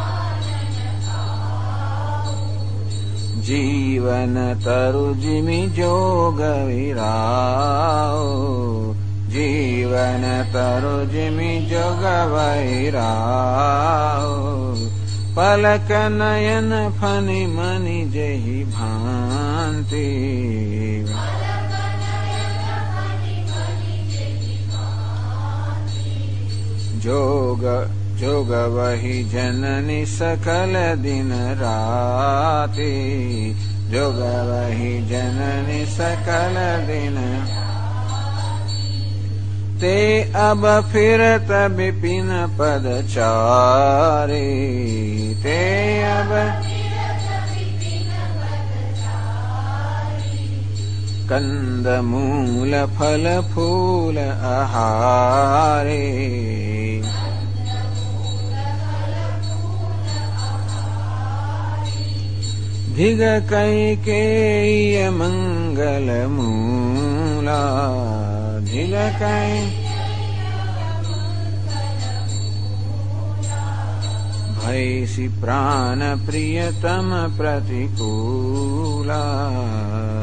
જીવન તરુ જીમી જોગ વિરાઓ, જીવન તરુ જીમી જોગ વૈરાઓ. પલક નયન ફની મની જહી ભાંતિ, જોગ જોગ વહી જનની સકલ દિન રાતી, જોગ વહી જનની સકલ દિન. તે અબ ફિરત બિપિન પદ ચારી, તે અબ કંદ મૂલ ફલ ફૂલ આહારે ધિગ કૈકેય મંગલ મૂલા ધિગ કૈ ભૈસી પ્રાણ પ્રિયતમ પ્રતિકૂલા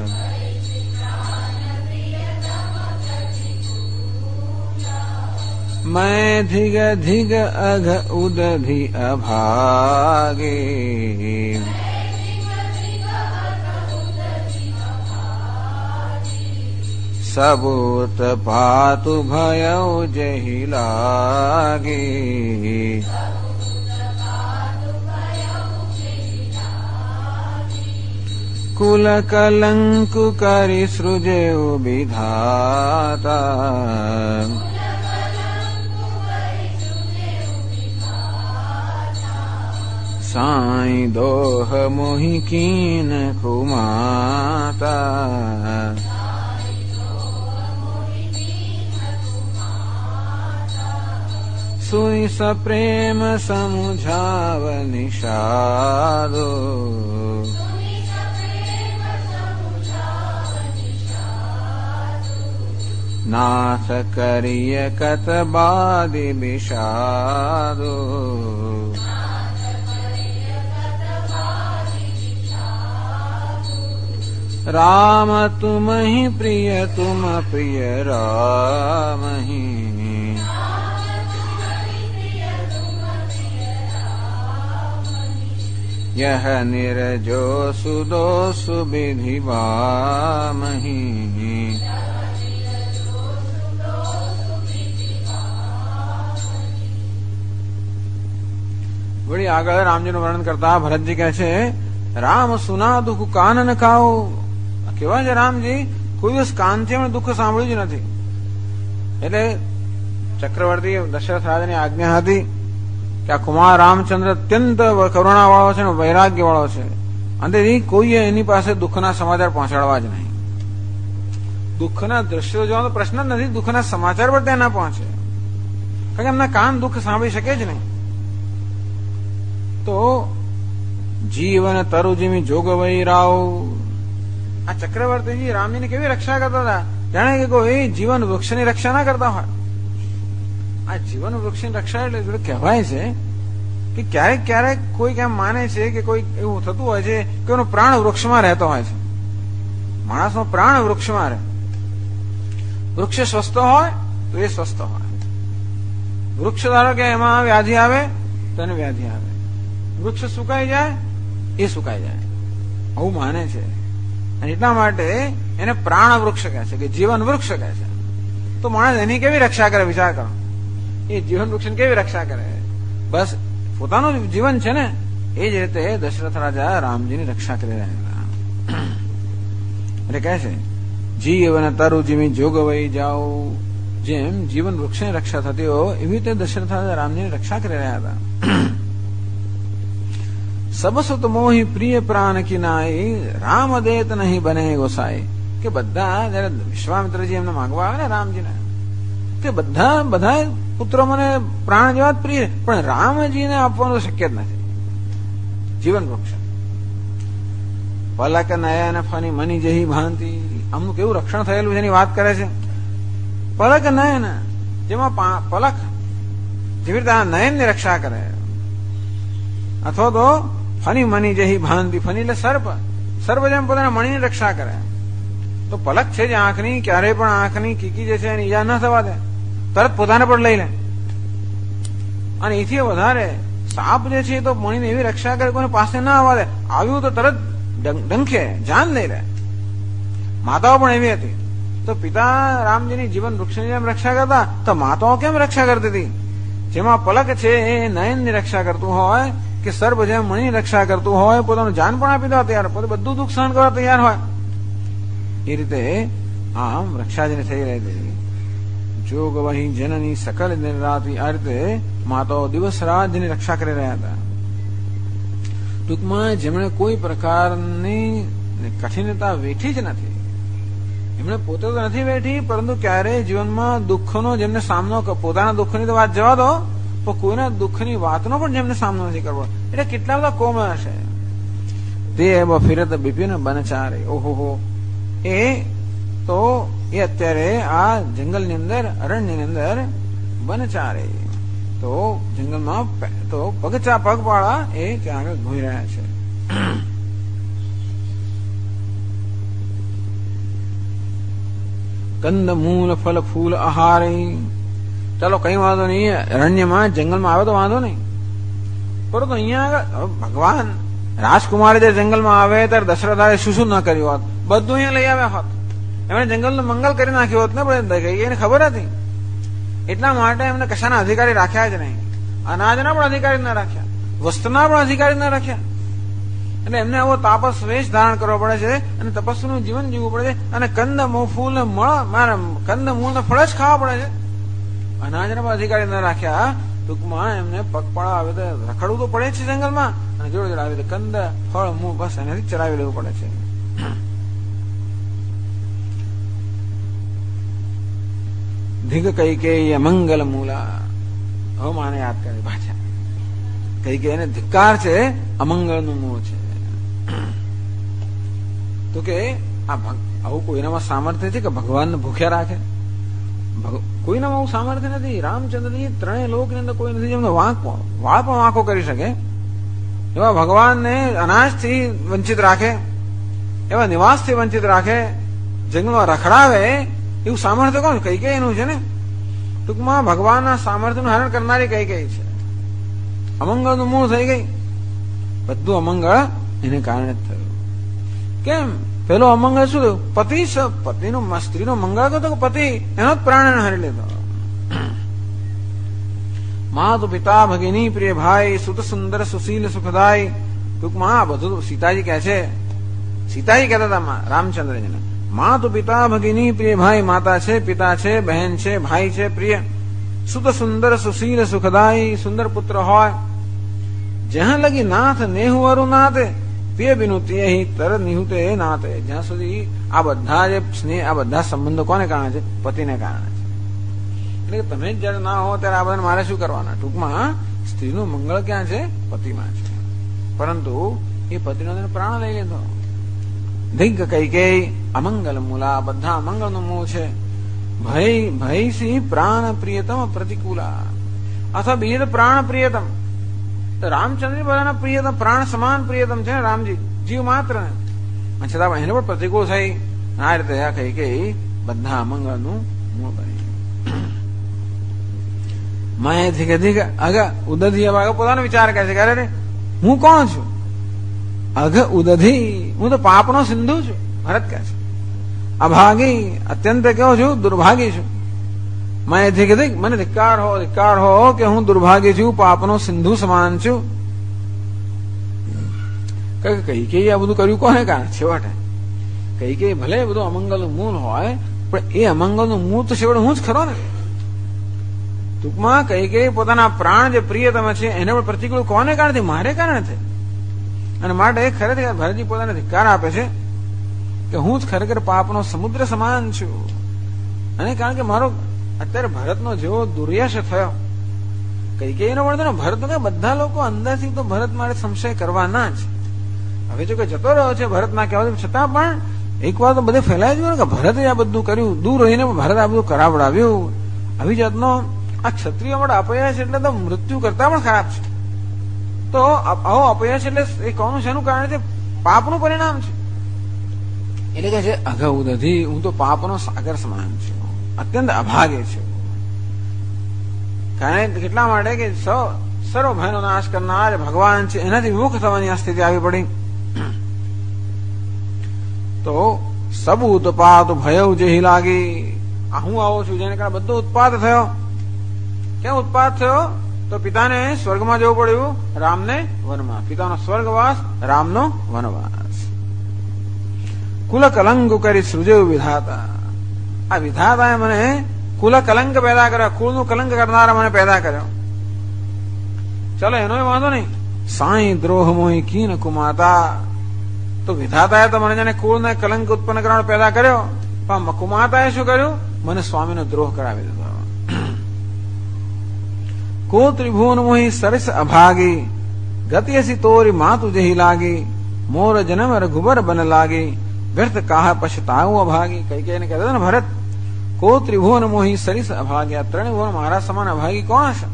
मैं धिग धिग अघ उदधि अभागे सबूत पातु भयौ जहि लागे कुल कलंकु करि सृजेउ विधाता साई दोह मोहि कीन कुमाता सुनि सप्रेम समुझाव निषादो नाथ करिय कत बादि विषादो राम तुम ही प्रिय तुम प्रिय राम ही यह निरजो सुदोषु विधि वामहि वળી આગળ રામજીનું વર્ણન કરતા ભરતજી કહે છે રામ સુના દુઃખ કાન ન ખાઓ કેવા છે રામજી કોઈ દિવસ કાનથી એમણે દુઃખ સાંભળ્યું જ નથી એટલે ચક્રવર્તી દશરથ રાજાની આજ્ઞા હતી કે આ કુમાર રામચંદ્ર અત્યંત કરુણા વાળો છે ને વૈરાગ્ય વાળો છે અને કોઈએ એની પાસે દુઃખના સમાચાર પહોંચાડવા જ નહીં દુઃખના દ્રશ્યો જોવાનો પ્રશ્ન જ નથી દુઃખના સમાચાર પર ત્યાં ના પહોંચે કારણ કે એમના કાન દુઃખ સાંભળી શકે જ નહીં તો જીવન તરુજીમી જોગવઈ રાવ આ ચક્રવર્તીજી રામજીની કેવી રક્ષા કરતા હતા જાણે કે કોઈ જીવન વૃક્ષની રક્ષા ના કરતા હોય આ જીવન વૃક્ષની રક્ષા એટલે કહેવાય છે કે ક્યારેક ક્યારેક કોઈ કેમ માને છે કે કોઈ એવું થતું હોય છે કે એનો પ્રાણ વૃક્ષમાં રહેતો હોય છે માણસનો પ્રાણ વૃક્ષમાં રહે વૃક્ષ સ્વસ્થ હોય તો એ સ્વસ્થ હોય વૃક્ષ ધારો કે એમાં વ્યાધિ આવે તો એને વ્યાધિ આવે વૃક્ષ સુકાઈ જાય એ સુકાઈ જાય આવું માને છે અને એટલા માટે એને પ્રાણ વૃક્ષ કહે છે કે જીવન વૃક્ષ કહે છે તો માણસ એની કેવી રક્ષા કરે વિચાર કરો એ જીવન વૃક્ષની કેવી રક્ષા કરે બસ પોતાનું જીવન છે ને એ જ રીતે દશરથ રાજા રામજીની રક્ષા કરી રહ્યા એટલે કહે છે જીવન તરુજીમી જોગવઈ જાઓ જેમ જીવન વૃક્ષની રક્ષા થતી હોય એવી રીતે દશરથ રાજા રામજીની રક્ષા કરી રહ્યા હતા સબસુત મોહી પ્રિય પ્રાણ કિનાઈ રામ દેત નહીં બને ગોસાઈ કે બધા જયારે વિશ્વામિત્રજી એમને માંગવા આવે ને રામજીને કે બધા પુત્રો મને પ્રાણ જેવા જ પ્રિય પણ રામજીને આપવાનું શક્ય જ નથી જીવન વૃક્ષ પલક નયન ફની મની જહી ભાંતિ આમનું કેવું રક્ષણ થયેલું છે એની વાત કરે છે પલક નયન જેમાં પલક જેવી રીતે આ નયનની રક્ષા કરે અથવા તો ફની મની જહી ભાંતિ ફની એટલે સર્પ જેમ પોતાના મણીની રક્ષા કરે તો પલક છે જે આંખની ક્યારેય પણ આંખની કીકી જે છે એની ઈજા ન થવા દે તરત પોતાને પણ લઈ લે અને એથી વધારે સાપ જે છે તો મણીની એવી રક્ષા કરે કોઈને પાસે ના આવવા દે આવ્યું તો તરત ડંખે જાન લઈ લે માતાઓ પણ એવી હતી તો પિતા રામજીની જીવન વૃક્ષની જેમ રક્ષા કરતા તો માતાઓ કેમ રક્ષા કરતી હતી જેમાં પલક છે એ નયનની રક્ષા કરતું હોય કે સર્પ જેમ મણીની રક્ષા કરતું હોય પોતાનું જાન પણ આપી દેવા તૈયાર પોતે બધું દુઃખ સહન કરવા તૈયાર હોય એ રીતે આમ રક્ષા જેને થઈ રહી હતી જોગ વહી જનની સકલ દિન રાત આ રીતે માતાઓ દિવસ રાત જેની રક્ષા કરી રહ્યા હતા ટૂંકમાં જેમણે કોઈ પ્રકારની કઠિનતા વેઠી જ નથી એમણે પોતે તો નથી બેઠી, પરંતુ ક્યારેય જીવનમાં દુઃખનો જેમને સામનો, પોતાના દુઃખની તો વાત જવા દો, પણ કોઈના દુઃખની વાતનો પણ જેમને સામનો નથી કરવો, એટલે કેટલા બધા કોમ હશે. તે બફિરત બિપિન બનચારે, ઓહો, એ તો એ અત્યારે આ જંગલની અંદર, અરણ્યની અંદર બનચારે, તો જંગલમાં તો પગપાળા એ ત્યાં આગળ ઘૂમી રહ્યા છે. કંદ મૂલ ફલ ફૂલ આહારે, ચાલો કઈ વાંધો નહીં, અરણ્યમાં જંગલમાં આવે તો વાંધો નહીં, પરંતુ અહીંયા આગળ ભગવાન રાજકુમારે જે જંગલમાં આવે ત્યારે દશરથાએ શું ન કર્યું હોત, બધું અહીંયા લઈ આવ્યા હોત, એમણે જંગલનું મંગલ કરી નાખ્યું હોત ને, પણ એને ખબર હતી, એટલા માટે એમને કશાના અધિકારી રાખ્યા જ નહીં, અનાજના પણ અધિકારી ના રાખ્યા, વસ્ત્રના પણ અધિકારી ના રાખ્યા, એટલે એમને આવો તાપસ વેશ ધારણ કરવો પડે છે અને તપસ્વીનું જીવન જીવવું પડે છે, અને કંદ ફૂલ કંદ મૂળ ને ફળ જ ખાવા પડે છે, અનાજના પણ અધિકારી ના રાખ્યા. ટૂંકમાં એમને પગપાળા આવે તો રખડવું તો પડે છે જંગલમાં, અને જોડે જોડે આવે તો કંદ ફળ મૂળ બસ એનાથી ચરાવી લેવું પડે છે. ધીગ કઈ કે અમંગલ મૂલા, હવે માને યાદ કરે પાછા, કઈ કે એને ધિક્કાર છે, અમંગળનું મૂળ છે. તો કે આવું કોઈનામાં સામર્થ્ય છે કે ભગવાનને ભૂખ્યા રાખે? કોઈનામાં આવું સામર્થ્ય નથી. રામચંદ્રજી ત્રણેય લોકની અંદર કોઈ નથી જેમને વાળ પણ વાંકો કરી શકે, એવા ભગવાનને અનાજથી વંચિત રાખે, એવા નિવાસથી વંચિત રાખે, જંગલમાં રખડાવે, એવું સામર્થ્ય કોણ? કઈ કઈ એનું છે ને. ટૂંકમાં ભગવાનના સામર્થ્યનું હરણ કરનારી કઈ કઈ છે, અમંગળનું મૂળ થઈ ગઈ. બધું અમંગળ એને કારણે જ થયું. કેમ? પેલો અમંગળ શું થયું? પતિનું સ્ત્રીનો મંગળ કરતો કે પતિ એનો જ પ્રાણ હરી લીધો. માતુ પિતા ભગિની પ્રિય ભાઈ સુત સુંદર સુશીલ સુખદાય. ટૂંકમાં આ બધું સીતાજી કહે છે, સીતાજી કહેતા હતા રામચંદ્રજીને, માતુ પિતા ભગિની પ્રિય ભાઈ, માતા છે, પિતા છે, બહેન છે, ભાઈ છે, પ્રિય. સુત સુંદર સુશીલ સુખદાય, સુંદર પુત્ર હોય. જ્યાં લગી નાથ નેહુવરુ નાતે, પિય બિનુ તિયહિ તર નિહુતે નાતે. જ્યાં સુધી આ બધા જે સ્નેહ, આ બધા સંબંધો કોને કારણે છે? પતિને કારણે છે. એટલે કે તમે જયારે ના હો ત્યારે આ બધા મારે શું કરવાના? ટૂંકમાં સ્ત્રીનું મંગળ ક્યાં છે? પતિમાં છે. પરંતુ એ પતિનો પ્રાણ લઈ લીધો. દિગ્ગ કઈ કઈ અમંગલ મૂલા, બધા અમંગળનું મૂળ છે. ભયસી પ્રાણ પ્રિયતમ પ્રતિકૂલા, અથવા બીજું પ્રાણ પ્રિયતમ. રામચંદ્ર બધાના પ્રિયતમ, પ્રાણ સમાન પ્રિયતમ છે ને રામજી, જીવ માત્ર ને, છતાં એને પણ પ્રતિકૂળ થઈ. આ રીતે આ કઈ કઈ બધા અમંગળનું મૂળ બની. મેં ધીકે ધીકે અગ ઉદધી, પોતાનો વિચાર કરે છે કે અરે હું કોણ છું? અઘ ઉદધી, હું તો પાપનો સિંધુ છું. ભરત કહે છે અભાગી, અત્યંત કેવો છું? દુર્ભાગી છું. મેં ધીકે ધીક, મને ધિક્કાર હો કે હું દુર્ભાગી છું, પાપનો સિંધુ સમાન છું. કઈ કઈ આ બધું કર્યું કોને કારણે? છેવટે કઈ કઈ ભલે બધું અમંગલનું મૂળ હોય, પણ એ અમંગલનું મૂળ તો છેવટે હું જ ખરો ને. ટૂંકમાં કઈ કઈ પોતાના પ્રાણ જે પ્રિયતમ છે એને પણ પ્રતિકૂળ કોને કારણે? મારે કારણે છે. અને માટે ખરેખર ભરતજી પોતાને ધિક્કાર આપે છે કે હું જ ખરેખર પાપનો સમુદ્ર સમાન છું. અને કારણ કે મારો અત્યારે ભરતનો જેવો દુર્યશ થયો, કઈ કઈ એનો વળતો ને ભરત કે બધા લોકો અંદરથી તો ભરત મારે સંશય કરવાના જ. હવે જો કે જતો રહ્યો છે ભરત ના કહેવાય, છતાં પણ એક વાર તો બધે ફેલાય ગયું કે ભરતે આ બધું કર્યું, દૂર રહીને ભરત આ બધું કરાવડાવ્યું. આવી જાતનો આ ક્ષત્રિય માટે અપયશ એટલે તો મૃત્યુ કરતા પણ ખરાબ છે. તો આવો અપયશ એટલે એ કોનું શેનું કારણ છે? પાપનું પરિણામ છે. એટલે કે છે અઘ ઉદધી, હું તો પાપનો સાગર સમાન છું, અત્યંત અભાગે છે. કારણ કેટલા માટે કે સર્વ ભયનો નાશ કરનાર ભગવાન છે, એનાથી વિમુખ થવાની આ સ્થિતિ આવી પડી. તો સબ ઉત્પાત ભય જેહી લાગી, હું આવો છું જેને કારણે બધો ઉત્પાત થયો. કેમ ઉત્પાત થયો? તો પિતાને સ્વર્ગમાં જવું પડ્યું, રામને વનમાં. પિતાનો સ્વર્ગવાસ, રામનો વનવાસ. કુલ કલંક કરી સૃજ્યું વિધાતા, આ વિધાતાએ મને કુલ કલંક પેદા કર્યો, કુળનું કલંક કરનારા મને પેદા કર્યો. ચલો એનો વાંધો નહીં. સાઈ દ્રોહ મોહી કીન કુમાતા, તો વિધાતાએ તો મને જેને કુળને કલંક ઉત્પન્ન કરવાનો પેદા કર્યો, પણ કુમાતાએ શું કર્યું? મને સ્વામીનો દ્રોહ કરાવી દીધો. કો ત્રિભુવન મોહી સરસ અભાગી, ગતિ અસી તોરી માતુ જહી લાગી, મોર જન્મ રઘુબર બન લાગી, વ્યર્થ કાહ પછતાવું અભાગી. કઈ કઈને કહેતા ને ભરત, કો ત્રિભુવન મોહી સરિસ અભાગી, આ ત્રણ ભુવન મારા સમાન અભાગી કોણ હશે?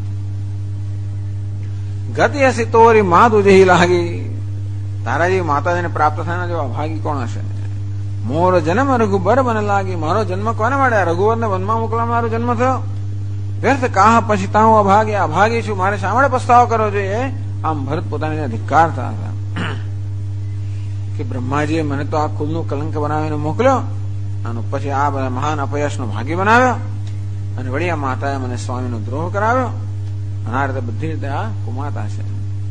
ગતિ હસી તોરી માતુ જહી લાગી, તારા જેવી માતાજીને પ્રાપ્ત થયા જેવો અભાગી કોણ હશે? મોર જન્મ રઘુબર બન લાગી, મારો જન્મ કોને મળ્યા? રઘુવરને વનમાં મોકલવા મારો જન્મ થયો. વ્યર્થ કાહ પછતાવું અભાગી, અભાગી છું, મારે શા માટે પસ્તાવો કરવો જોઈએ? આમ ભરત પોતાને ધિક્કારતા હતા કે બ્રહ્માજીએ મને તો આ કુલનું કલંક બનાવીને મોકલ્યો અને પછી આ બધા મહાન અપયશનો ભાગી બનાવ્યો અને વળી આ માતાએ મને સ્વામીનો દ્રોહ કરાવ્યો અને આ રીતે બધી રીતે આ કુમાતા છે.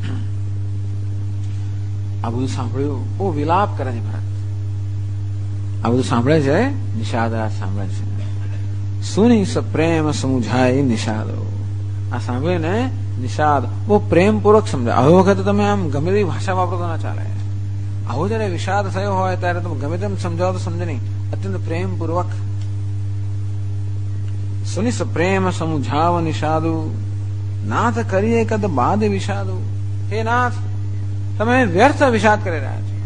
આ બધું સાંભળ્યું બહુ વિલાપ કરે છે ભરત. આ બધું સાંભળે છે નિષાદ, સાંભળે છે. સુની પ્રેમ સમુઝાય નિષાદો. આ સાંભળીને નિષાદ બહુ પ્રેમપૂર્વક સમજાય. હવે વખતે તમે આમ ગમે તેવી ભાષા વાપરો તો ના ચાલે. આવો જયારે વિષાદ થયો હોય ત્યારે તમે ગમે તેમ સમજાવો તો સમજે નહીં. અત્યંત પ્રેમપૂર્વક સુની પ્રેમ સમુઝાવ નિષાદુ, નાથ કરીએ કદ બાદ વિષાદુ. હે નાથ, તમે વ્યર્થ વિષાદ કરી રહ્યા છો.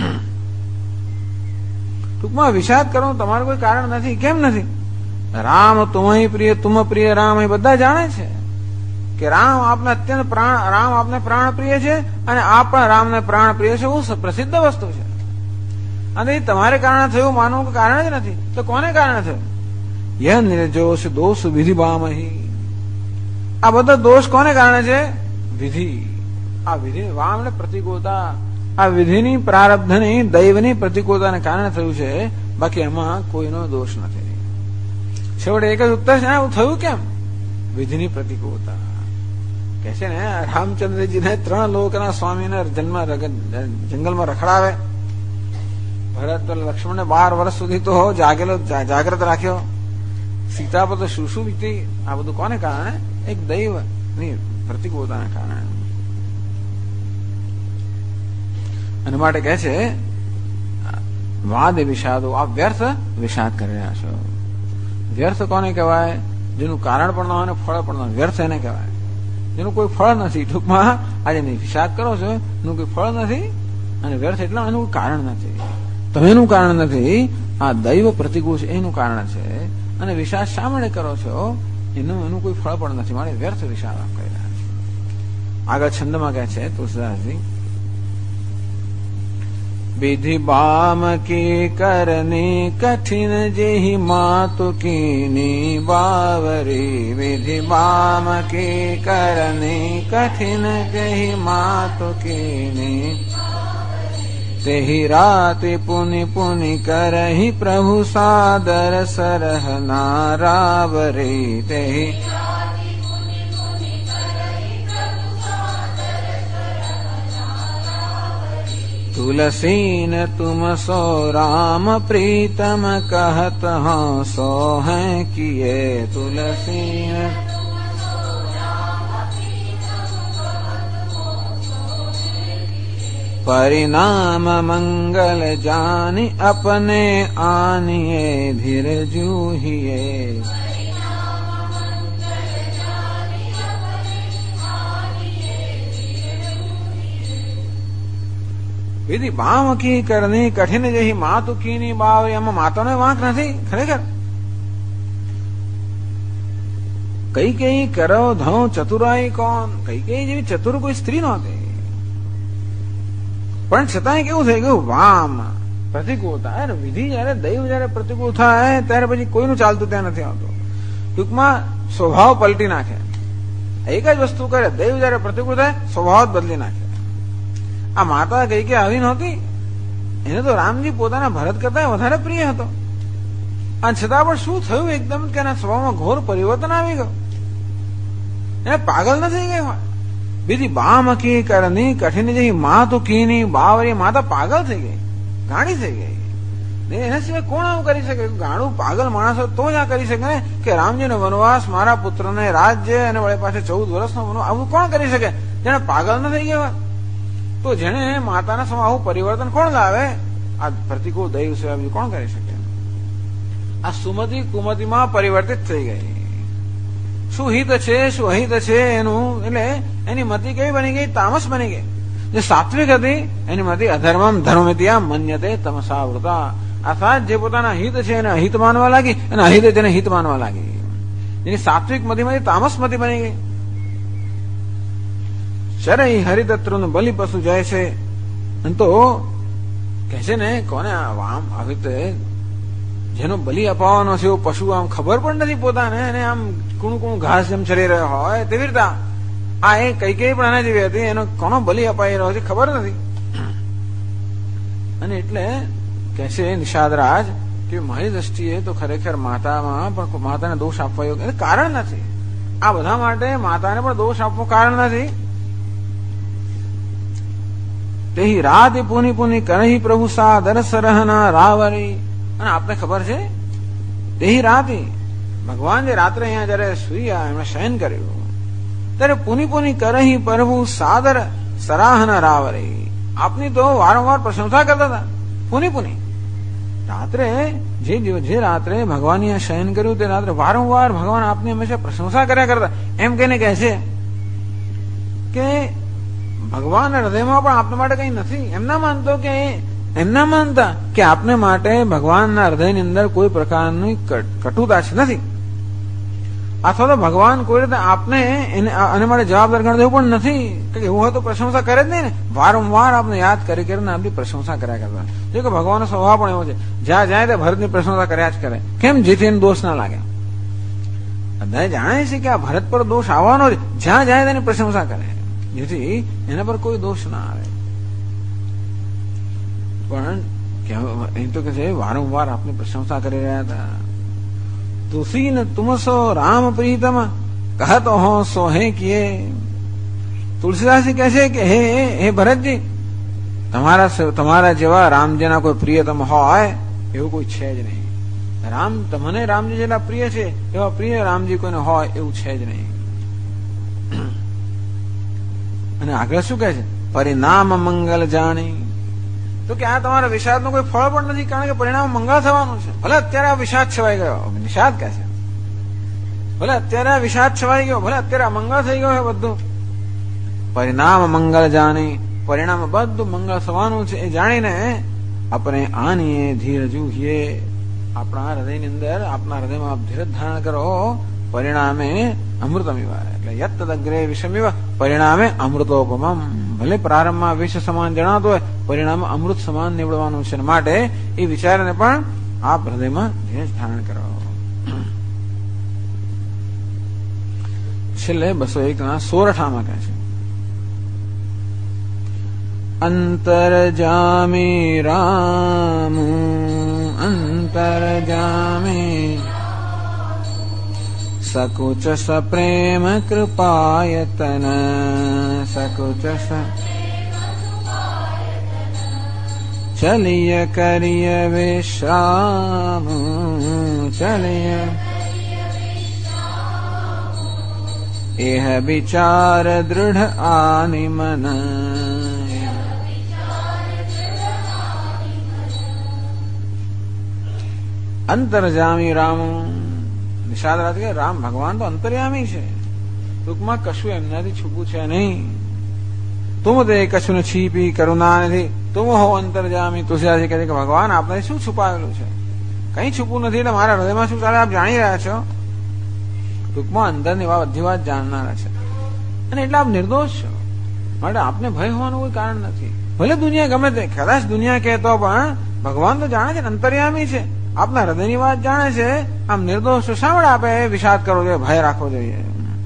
ટૂંકમાં વિષાદ કરવાનું તમારું કોઈ કારણ નથી. કેમ નથી? રામ તુમય પ્રિય, તુમ પ્રિય રામ, એ બધા જાણે છે કે રામ આપને અત્યંત રામ આપને પ્રાણ પ્રિય છે અને આપ પણ રામને પ્રાણ પ્રિય છે. બહુ પ્રસિદ્ધ વસ્તુ છે. અને એ તમારે કારણે થયું માનવું કારણ જ નથી. તો કોને કારણે થયું? યહ નિર્જોષ દોષ વિધિ બામહી. આ બધા દોષ કોને કારણે છે? વિધિ. આ વિધિ વામ એટલે પ્રતિકૂળતા. આ વિધિની પ્રારબ્ધની દૈવની પ્રતિકૂળતાને કારણે થયું છે. બાકી એમાં કોઈનો દોષ નથી. છેવટે એક જ ઉત્તર છે. એવું થયું કેમ? વિધિની પ્રતિકૂળતા. કે છે ને રામચંદ્રજીને 3 લોકના સ્વામીને જન્મ જંગલમાં રખડાવે. ભરત લક્ષ્મણને 12 વર્ષ સુધી તો જાગ્રત રાખ્યો. સીતા પર તો શું વીતી. આ બધું કોને કારણે? એક દૈવની પ્રતિકૂળતાને કારણે. અને માટે કહે છે વાદ વિષાદો, આ વ્યર્થ વિષાદ કરી રહ્યા છો. વ્યર્થ કોને કહેવાય? જેનું કારણ પણ ન હોય ને ફળ પણ ન હોય. વ્યર્થ એને કહેવાય જેનું કોઈ ફળ નથી. ટૂંકમાં આજે વિષાદ કરો છો એનું કોઈ ફળ નથી અને વ્યર્થ એટલે એનું કોઈ કારણ નથી. તમે એનું કારણ નથી. આ દૈવ પ્રતિકૂળ છે એનું કારણ છે. અને વિષાદ શા માટે કરો છો? એનું કોઈ ફળ પણ નથી. મારે વ્યર્થ વિષાદ આપ કહી રહ્યા છે. આગળ છંદમાં કહે છે તુલસીદાસજી, विधि बाम की करनी कठिन जेहि मातु कीनी बावरी. विधि बाम की करनी कठिन जेहि मातु कीनी. तेहि राति पुनि पुनि करहि प्रभु सादर सरह नारावरी. तेहि तुलसीन तुम सो राम प्रीतम कहत हाँ सो हैं किए. तुलसीन परिणाम मंगल जानि अपने आनिए धीर जूहिए. વિધિ બામ કી કરની કઠિન જેહી માતુ કીની બાવરી. એમાં માતાનો વાંક નથી ખરેખર. કઈ કઈ કરો ધઉ ચતુરાઈ કોણ. કઈ કઈ જેવી ચતુર કોઈ સ્ત્રી નહોતી. પણ છતાંય કેવું થઈ ગયું? વામ પ્રતિકૂળતા. વિધિ જયારે દૈવ જયારે પ્રતિકૂળ થાય ત્યારે પછી કોઈનું ચાલતું ત્યાં નથી આવતું. ટૂંકમાં સ્વભાવ પલટી નાખે. એક જ વસ્તુ કરે. દૈવ જયારે પ્રતિકૂળ થાય સ્વભાવ જ બદલી નાખે. આ માતા કઈ કે આવી નહોતી. એને તો રામજી પોતાના ભરત કરતા વધારે પ્રિય હતો. અને છતાં પણ શું થયું? એકદમ કે એના સ્વભાવમાં ઘોર પરિવર્તન આવી ગયું. એને પાગલ ન થઈ ગઈ હોય. બીજી બામ કી કરની કઠિન જેવી માતુ કીની બાવરી. માતા પાગલ થઈ ગઈ, ગાંડી થઈ ગઈ. એના સિવાય કોણ આવું કરી શકે? ગાંડું પાગલ માણસ તો જ આ કરી શકે ને કે રામજીનો વનવાસ, મારા પુત્રને રાજ્ય અને વળે પાસે 14 વર્ષનો વનવાસ, આવું કોણ કરી શકે જેને પાગલ ન થઈ ગયા? તો જેને માતાના સમય આવું પરિવર્તન કોણ લાવે? આ પ્રતિકૂળ દૈવ સિવાય બીજું કોણ કરી શકે? આ સુમતિ કુમતિમાં પરિવર્તિત થઈ ગઈ. શું હિત છે શું અહિત છે એનું, એટલે એની મતિ કેવી બની ગઈ? તામસ બની ગઈ. જે સાત્વિક હતી એની મતિ અધર્મમ ધર્મમિત્યા મન્યતે તમસા વૃતા, અર્થાત જે પોતાના હિત છે એને અહિત માનવા લાગી અને અહિત તેને હિત માનવા લાગી. એની સાત્વિક મતિમાંથી તામસ મતિ બની ગઈ. ચરઈ હરિદત્રનું બલિ પશુ જાય છે તો કહે છે ને કોને આમ આવી રીતે જેનો બલિ અપાવવાનો છે એવો પશુ આમ ખબર પણ નથી પોતાને, અને આમ કુણું કુણું ઘાસ જેમ ચરી રહ્યો હોય તેવી રીતે આ એ કઈ પણ આના જેવી હતી, એનો કોનો બલિ અપાઈ રહ્યો છે ખબર નથી. અને એટલે કહે છે નિષાદરાજ કે મારી દ્રષ્ટિએ તો ખરેખર માતામાં પણ માતાને દોષ આપવા યોગ્ય કારણ નથી. આ બધા માટે માતાને પણ દોષ આપવો કારણ નથી. તેહી રાત પુની પુની કરહી પ્રભુ સા દરસરહના રાવરી. અને આપને ખબર છે તેહી રાતી ભગવાન જે રાત્રે અહીંયા જયારે સુઈયા એમણે શયન કર્યું ત્યારે પુની પુની કરહી પ્રભુ સાદર સરાહના રાવરી. આપની તો વારંવાર પ્રશંસા કરતા હતા પુની પુની. રાત્રે જે રાત્રે ભગવાન શયન કર્યું તે રાત્રે વારંવાર ભગવાન આપની હંમેશા પ્રશંસા કર્યા કરતા. એમ કહીને કહે છે કે ભગવાનના હૃદયમાં પણ આપના માટે કઈ નથી. એમના માનતા કે આપને માટે ભગવાનના હૃદયની અંદર કોઈ પ્રકારની કટુતા છે નથી, અથવા તો ભગવાન કોઈ રીતે આપને આને માટે જવાબદાર ગણતા એવું પણ નથી કે એવું હોય તો પ્રશંસા કરે જ નહીં ને. વારંવાર આપને યાદ કરી કરીને આપની પ્રશંસા કર્યા કરતા. જો કે ભગવાનનો સ્વભાવ પણ એવો છે, જ્યાં જાય તે ભરતની પ્રશંસા કર્યા જ કરે. કેમ? જેથી એને દોષ ના લાગે. બધા જાણે છે કે આ ભરત પર દોષ આવવાનો છે, જ્યાં જાય તેની પ્રશંસા કરે જેથી એના પર કોઈ દોષ ના આવે. પણ એ તો કે છે વારંવાર આપની પ્રશંસા કરી રહ્યા હતા. તુસી ન તુમસો રામ પ્રીતમ કહતો હો સો હે કિએ. તુલસીદાસજી કહે છે કે હે ભરતજી, તમારા જેવા રામજીના કોઈ પ્રિયતમ હોય એવું કોઈ છે જ નહીં. મને રામજી જેટલા પ્રિય છે એવા પ્રિય રામજી કોઈને હોય એવું છે જ નહીં. અને આગળ શું કહે છે? પરિણામ મંગલ જાણી. તો કે આ તમારા વિષાદ નું કોઈ ફળ પણ નથી, કારણ કે પરિણામ મંગળ થવાનું છે. ભલે અત્યારે આ વિષાદ છવાઈ ગયો, નિષાદ કહે છે ભલે અત્યારે આ વિષાદ છવાઈ ગયો, ભલે અત્યારે આ મંગળ થઈ ગયો છે બધું. પરિણામ મંગળ જાણી, પરિણામ બધું મંગળ થવાનું છે એ જાણીને આપણે આનીએ ધીરજ ઉહીએ. આપણા હૃદયની અંદર આપણા હૃદયમાં આપ ધીરજ ધારણ કરો. પરિણામે અમૃતમિવ, એટલે યત્ તદગ્રે વિષમિવ પરિણામે અમૃતોપમમ. ભલે પ્રારંભમાં વિષ સમાન જણાતો હોય, પરિણામ અમૃત સમાન નીવડવાનું છે. માટે એ વિચારને પણ આપ હૃદયમાં ધીરજ ધારણ કરો. છેલ્લે 201 સોરઠામાં કહે છે અંતરજામી રામ અંતરજામી સકુચ સપ્રેમ કૃપાયતન સકુચ ચલિય કરીય વિશ્રામ ચલિય એહ વિચાર દૃઢ આનિમન. અંતરજામી રામ. નિષાદ રાત કે રામ ભગવાન તો અંતર્યામી છે, ટૂંકમાં કશું એમનાથી છૂપું છે નહીં. તુમ તે કશું છીપી કરુણા નથી તુમ હો અંતર્જામી. તુલસીદાસજી કહે છે કે ભગવાન આપને શું છુપાવેલું છે? કઈ છુપું નથી, એટલે મારા હૃદયમાં શું ચાલે આપ જાણી રહ્યા છો. ટૂંકમાં અંદરની બધી વાત જાણનારા છે, અને એટલે આપ નિર્દોષ છો. માટે આપને ભય હોવાનું કોઈ કારણ નથી. ભલે દુનિયા ગમે તે, કદાચ દુનિયા કહેતો પણ ભગવાન તો જાણે છે, અંતર્યામી છે, આપના હૃદયની વાત જાણે છે. આમ નિર્દોષ શા માટે આપે વિષાદ કરવો જોઈએ, ભય રાખવો જોઈએ?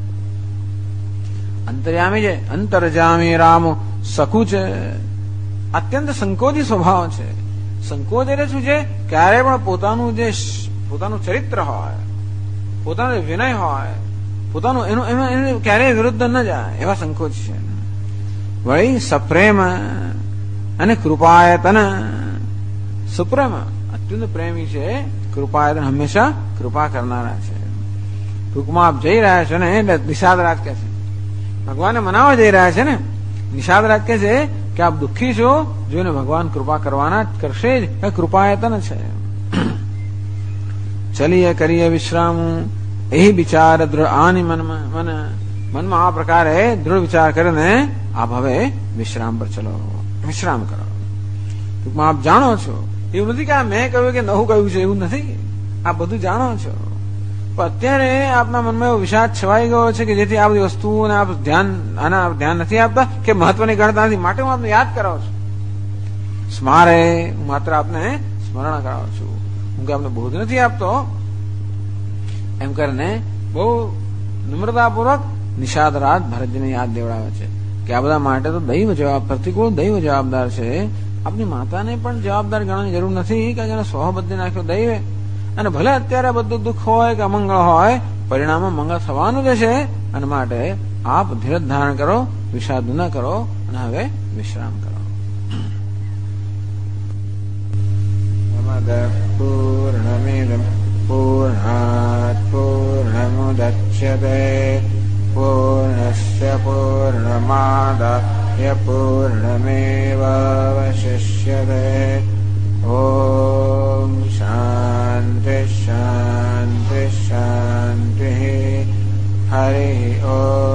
અંતર્યામી છે, અંતરજામી રામ સકુચ. અત્યંત સંકોચી સ્વભાવ છે. સંકોચ એટલે શું છે? ક્યારે પણ પોતાનું ચરિત્ર હોય, પોતાનો વિનય હોય, પોતાનું એનું ક્યારેય વિરુદ્ધ ન જાય એવા સંકોચ છે. વળી સપ્રેમ અને કૃપાયતન. સુપ્રેમ અત્યંત પ્રેમી છે, કૃપાયતન હંમેશા કૃપા કરનારા છે. ટૂંકમાં આપ જઈ રહ્યા છો ને, એટલે નિષાદરાજ કહે છે ભગવાનને મનાવવા જઈ રહ્યા છે ને. નિષાદરાજ કહે છે કે આપ દુઃખી છો, જોઈને ભગવાન કૃપા કરવાના કરશે જ, કૃપાયતન છે. ચલીએ કરીએ વિશ્રામ એ વિચાર દૃઢ આની મનમાં આ પ્રકારે દૃઢ વિચાર કરીને આપ હવે વિશ્રામ પર ચલો, વિશ્રામ કરો. ટૂંકમાં આપ જાણો છો, એવું નથી કે આ મેં કહ્યું કે નવું કહ્યું છે, એવું નથી. આપ બધું જાણો છો, પણ અત્યારે આપના મનમાં એવો વિષાદ છવાઈ ગયો છે કે જેથી આ બધી વસ્તુઓને આપ ધ્યાન નથી આપતા કે મહત્વની ગણતા નથી. માટે હું આપને યાદ કરાવું છું, સ્મારે, હું માત્ર આપને સ્મરણ કરાવું છું, હું કે આપને બોધ નથી આપતો. એમ કરીને બહુ નમ્રતાપૂર્વક નિષાદરાજ ભરતજીને યાદ દેવડાવે છે કે આ બધા માટે તો દૈવ પ્રતિકૂળ દૈવ જવાબદાર છે. આપની માતાને પણ જવાબદાર ગણવાની જરૂર નથી, કારણ કે એને સ્વભાવ બદલી નાખ્યો દૈવે. અને ભલે અત્યારે બધું દુઃખ હોય કે અમંગળ હોય, પરિણામમાં મંગળ થવાનું જ છે. અને માટે આપ ધીરજ ધારણ કરો, વિષાદ ન કરો અને હવે વિશ્રામ કરો. પૂર્ણમિદં પૂર્ણાત પૂર્ણમુદચ્યતે પૂર્ણસ્ય પૂર્ણમાદાય પૂર્ણમેવાવશિષ્યતે. ઓમ શાંતિ શાંતિ શાંતિ. હરિ ઓમ.